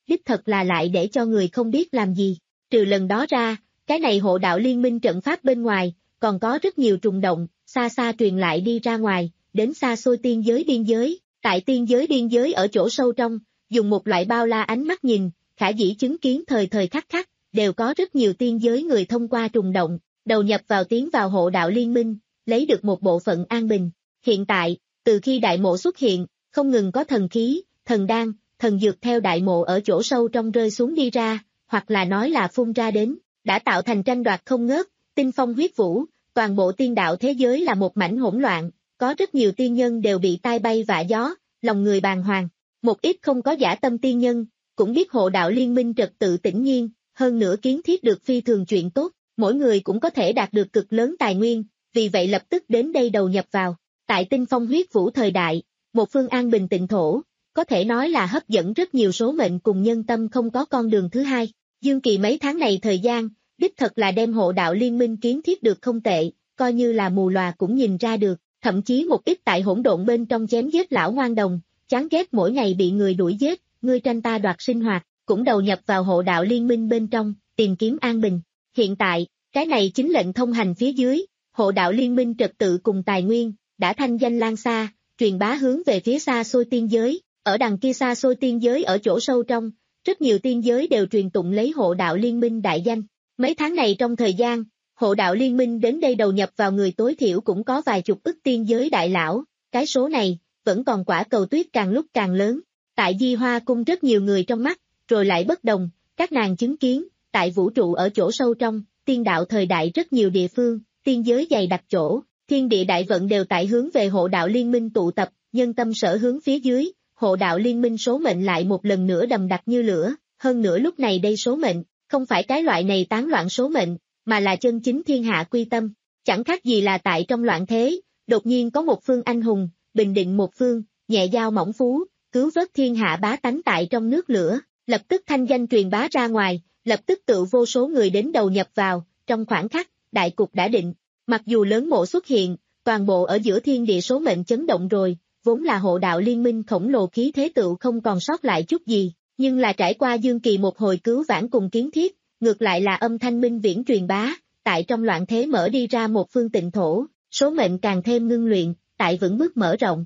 đích thật là lại để cho người không biết làm gì. Trừ lần đó ra, cái này hộ đạo liên minh trận pháp bên ngoài, còn có rất nhiều trùng động, xa xa truyền lại đi ra ngoài, đến xa xôi tiên giới biên giới. Tại tiên giới biên giới ở chỗ sâu trong, dùng một loại bao la ánh mắt nhìn, khả dĩ chứng kiến thời thời khắc khắc, đều có rất nhiều tiên giới người thông qua trùng động, đầu nhập vào tiến vào hộ đạo liên minh, lấy được một bộ phận an bình. Hiện tại, từ khi đại mộ xuất hiện, không ngừng có thần khí, thần đan, thần dược theo đại mộ ở chỗ sâu trong rơi xuống đi ra, hoặc là nói là phun ra đến, đã tạo thành tranh đoạt không ngớt, tinh phong huyết vũ, toàn bộ tiên đạo thế giới là một mảnh hỗn loạn, có rất nhiều tiên nhân đều bị tai bay vạ gió, lòng người bàng hoàng. Một ít không có giả tâm tiên nhân, cũng biết hộ đạo liên minh trật tự tĩnh nhiên, hơn nữa kiến thiết được phi thường chuyện tốt, mỗi người cũng có thể đạt được cực lớn tài nguyên, vì vậy lập tức đến đây đầu nhập vào. Tại tinh phong huyết vũ thời đại, một phương an bình tịnh thổ, có thể nói là hấp dẫn rất nhiều số mệnh cùng nhân tâm không có con đường thứ hai. Dương Kỳ mấy tháng này thời gian, đích thật là đem hộ đạo liên minh kiến thiết được không tệ, coi như là mù lòa cũng nhìn ra được, thậm chí một ít tại hỗn độn bên trong chém giết lão ngoan đồng, chán ghét mỗi ngày bị người đuổi giết, ngươi tranh ta đoạt sinh hoạt, cũng đầu nhập vào hộ đạo liên minh bên trong, tìm kiếm an bình. Hiện tại, cái này chính lệnh thông hành phía dưới, hộ đạo liên minh trật tự cùng tài nguyên, đã thanh danh lan xa, truyền bá hướng về phía xa xôi tiên giới, ở đằng kia xa xôi tiên giới ở chỗ sâu trong, rất nhiều tiên giới đều truyền tụng lấy hộ đạo liên minh đại danh. Mấy tháng này trong thời gian, hộ đạo liên minh đến đây đầu nhập vào người tối thiểu cũng có vài chục ức tiên giới đại lão, cái số này, vẫn còn quả cầu tuyết càng lúc càng lớn. Tại Di Hoa Cung rất nhiều người trong mắt, rồi lại bất đồng, các nàng chứng kiến, tại vũ trụ ở chỗ sâu trong, tiên đạo thời đại rất nhiều địa phương, tiên giới dày đặc chỗ, thiên địa đại vận đều tại hướng về hộ đạo liên minh tụ tập, nhân tâm sở hướng phía dưới, hộ đạo liên minh số mệnh lại một lần nữa đầm đặc như lửa, hơn nữa lúc này đây số mệnh, không phải cái loại này tán loạn số mệnh, mà là chân chính thiên hạ quy tâm, chẳng khác gì là tại trong loạn thế, đột nhiên có một phương anh hùng, bình định một phương, nhẹ dao mỏng phú, cứu vớt thiên hạ bá tánh tại trong nước lửa, lập tức thanh danh truyền bá ra ngoài, lập tức tự vô số người đến đầu nhập vào, trong khoảng khắc, đại cục đã định, mặc dù lớn mộ xuất hiện, toàn bộ ở giữa thiên địa số mệnh chấn động rồi, vốn là hộ đạo liên minh khổng lồ khí thế tựu không còn sót lại chút gì, nhưng là trải qua Dương Kỳ một hồi cứu vãn cùng kiến thiết, ngược lại là âm thanh minh viễn truyền bá, tại trong loạn thế mở đi ra một phương tịnh thổ, số mệnh càng thêm ngưng luyện, tại vững bước mở rộng.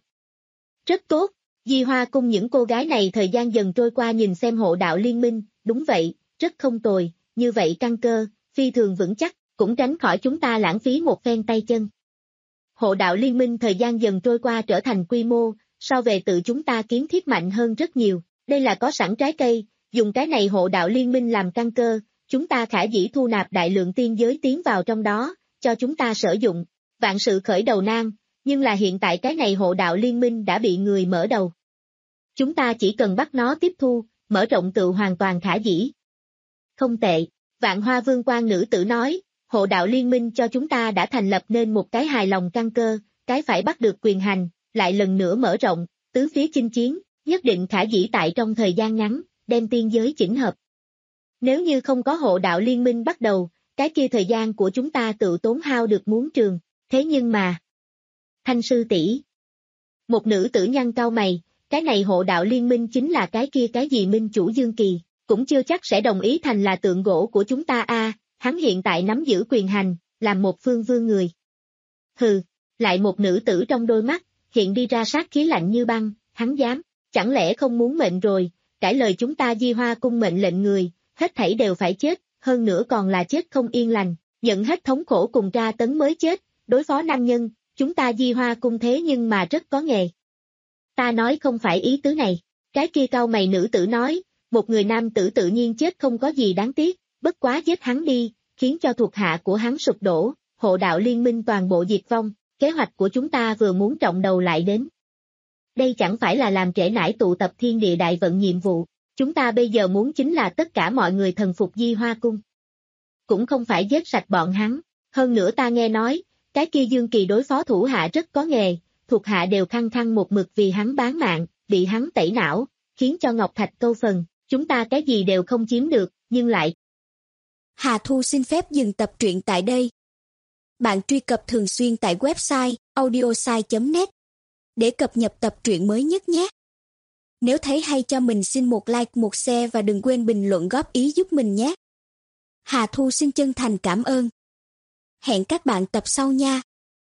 Rất tốt, Di Hoa Cung những cô gái này thời gian dần trôi qua nhìn xem hộ đạo liên minh, đúng vậy, rất không tồi, như vậy căn cơ, phi thường vững chắc, cũng tránh khỏi chúng ta lãng phí một phen tay chân. Hộ đạo liên minh thời gian dần trôi qua trở thành quy mô, so về tự chúng ta kiến thiết mạnh hơn rất nhiều, đây là có sẵn trái cây, dùng cái này hộ đạo liên minh làm căn cơ, chúng ta khả dĩ thu nạp đại lượng tiên giới tiến vào trong đó, cho chúng ta sử dụng, vạn sự khởi đầu nan, nhưng là hiện tại cái này hộ đạo liên minh đã bị người mở đầu. Chúng ta chỉ cần bắt nó tiếp thu, mở rộng tự hoàn toàn khả dĩ. Không tệ, Vạn Hoa Vương quan nữ tử nói, hộ đạo liên minh cho chúng ta đã thành lập nên một cái hài lòng căn cơ, cái phải bắt được quyền hành, lại lần nữa mở rộng, tứ phía chinh chiến, nhất định khả dĩ tại trong thời gian ngắn, đem tiên giới chỉnh hợp. Nếu như không có hộ đạo liên minh bắt đầu, cái kia thời gian của chúng ta tự tốn hao được muốn trường, thế nhưng mà... Thanh sư tỷ, một nữ tử nhăn cau mày, cái này hộ đạo liên minh chính là cái kia cái gì minh chủ Dương Kỳ, cũng chưa chắc sẽ đồng ý thành là tượng gỗ của chúng ta a. À, hắn hiện tại nắm giữ quyền hành, làm một phương vương người. Hừ, lại một nữ tử trong đôi mắt, hiện đi ra sát khí lạnh như băng, hắn dám, chẳng lẽ không muốn mệnh rồi, cãi lời chúng ta Di Hoa Cung mệnh lệnh người, hết thảy đều phải chết, hơn nữa còn là chết không yên lành, nhận hết thống khổ cùng tra tấn mới chết, đối phó nam nhân, chúng ta Di Hoa Cung thế nhưng mà rất có nghề. Ta nói không phải ý tứ này, cái kia cau mày nữ tử nói, một người nam tử tự nhiên chết không có gì đáng tiếc, bất quá giết hắn đi, khiến cho thuộc hạ của hắn sụp đổ, hộ đạo liên minh toàn bộ diệt vong, kế hoạch của chúng ta vừa muốn trọng đầu lại đến. Đây chẳng phải là làm trễ nải tụ tập thiên địa đại vận nhiệm vụ, chúng ta bây giờ muốn chính là tất cả mọi người thần phục Di Hoa Cung. Cũng không phải giết sạch bọn hắn, hơn nữa ta nghe nói, cái kia Dương Kỳ đối phó thủ hạ rất có nghề, thuộc hạ đều khăng khăng một mực vì hắn bán mạng, bị hắn tẩy não, khiến cho Ngọc Thạch câu phần, chúng ta cái gì đều không chiếm được, nhưng lại... Hà Thu xin phép dừng tập truyện tại đây. Bạn truy cập thường xuyên tại website audiosai chấm net để cập nhật tập truyện mới nhất nhé. Nếu thấy hay cho mình xin một like, một share và đừng quên bình luận góp ý giúp mình nhé. Hà Thu xin chân thành cảm ơn. Hẹn các bạn tập sau nha.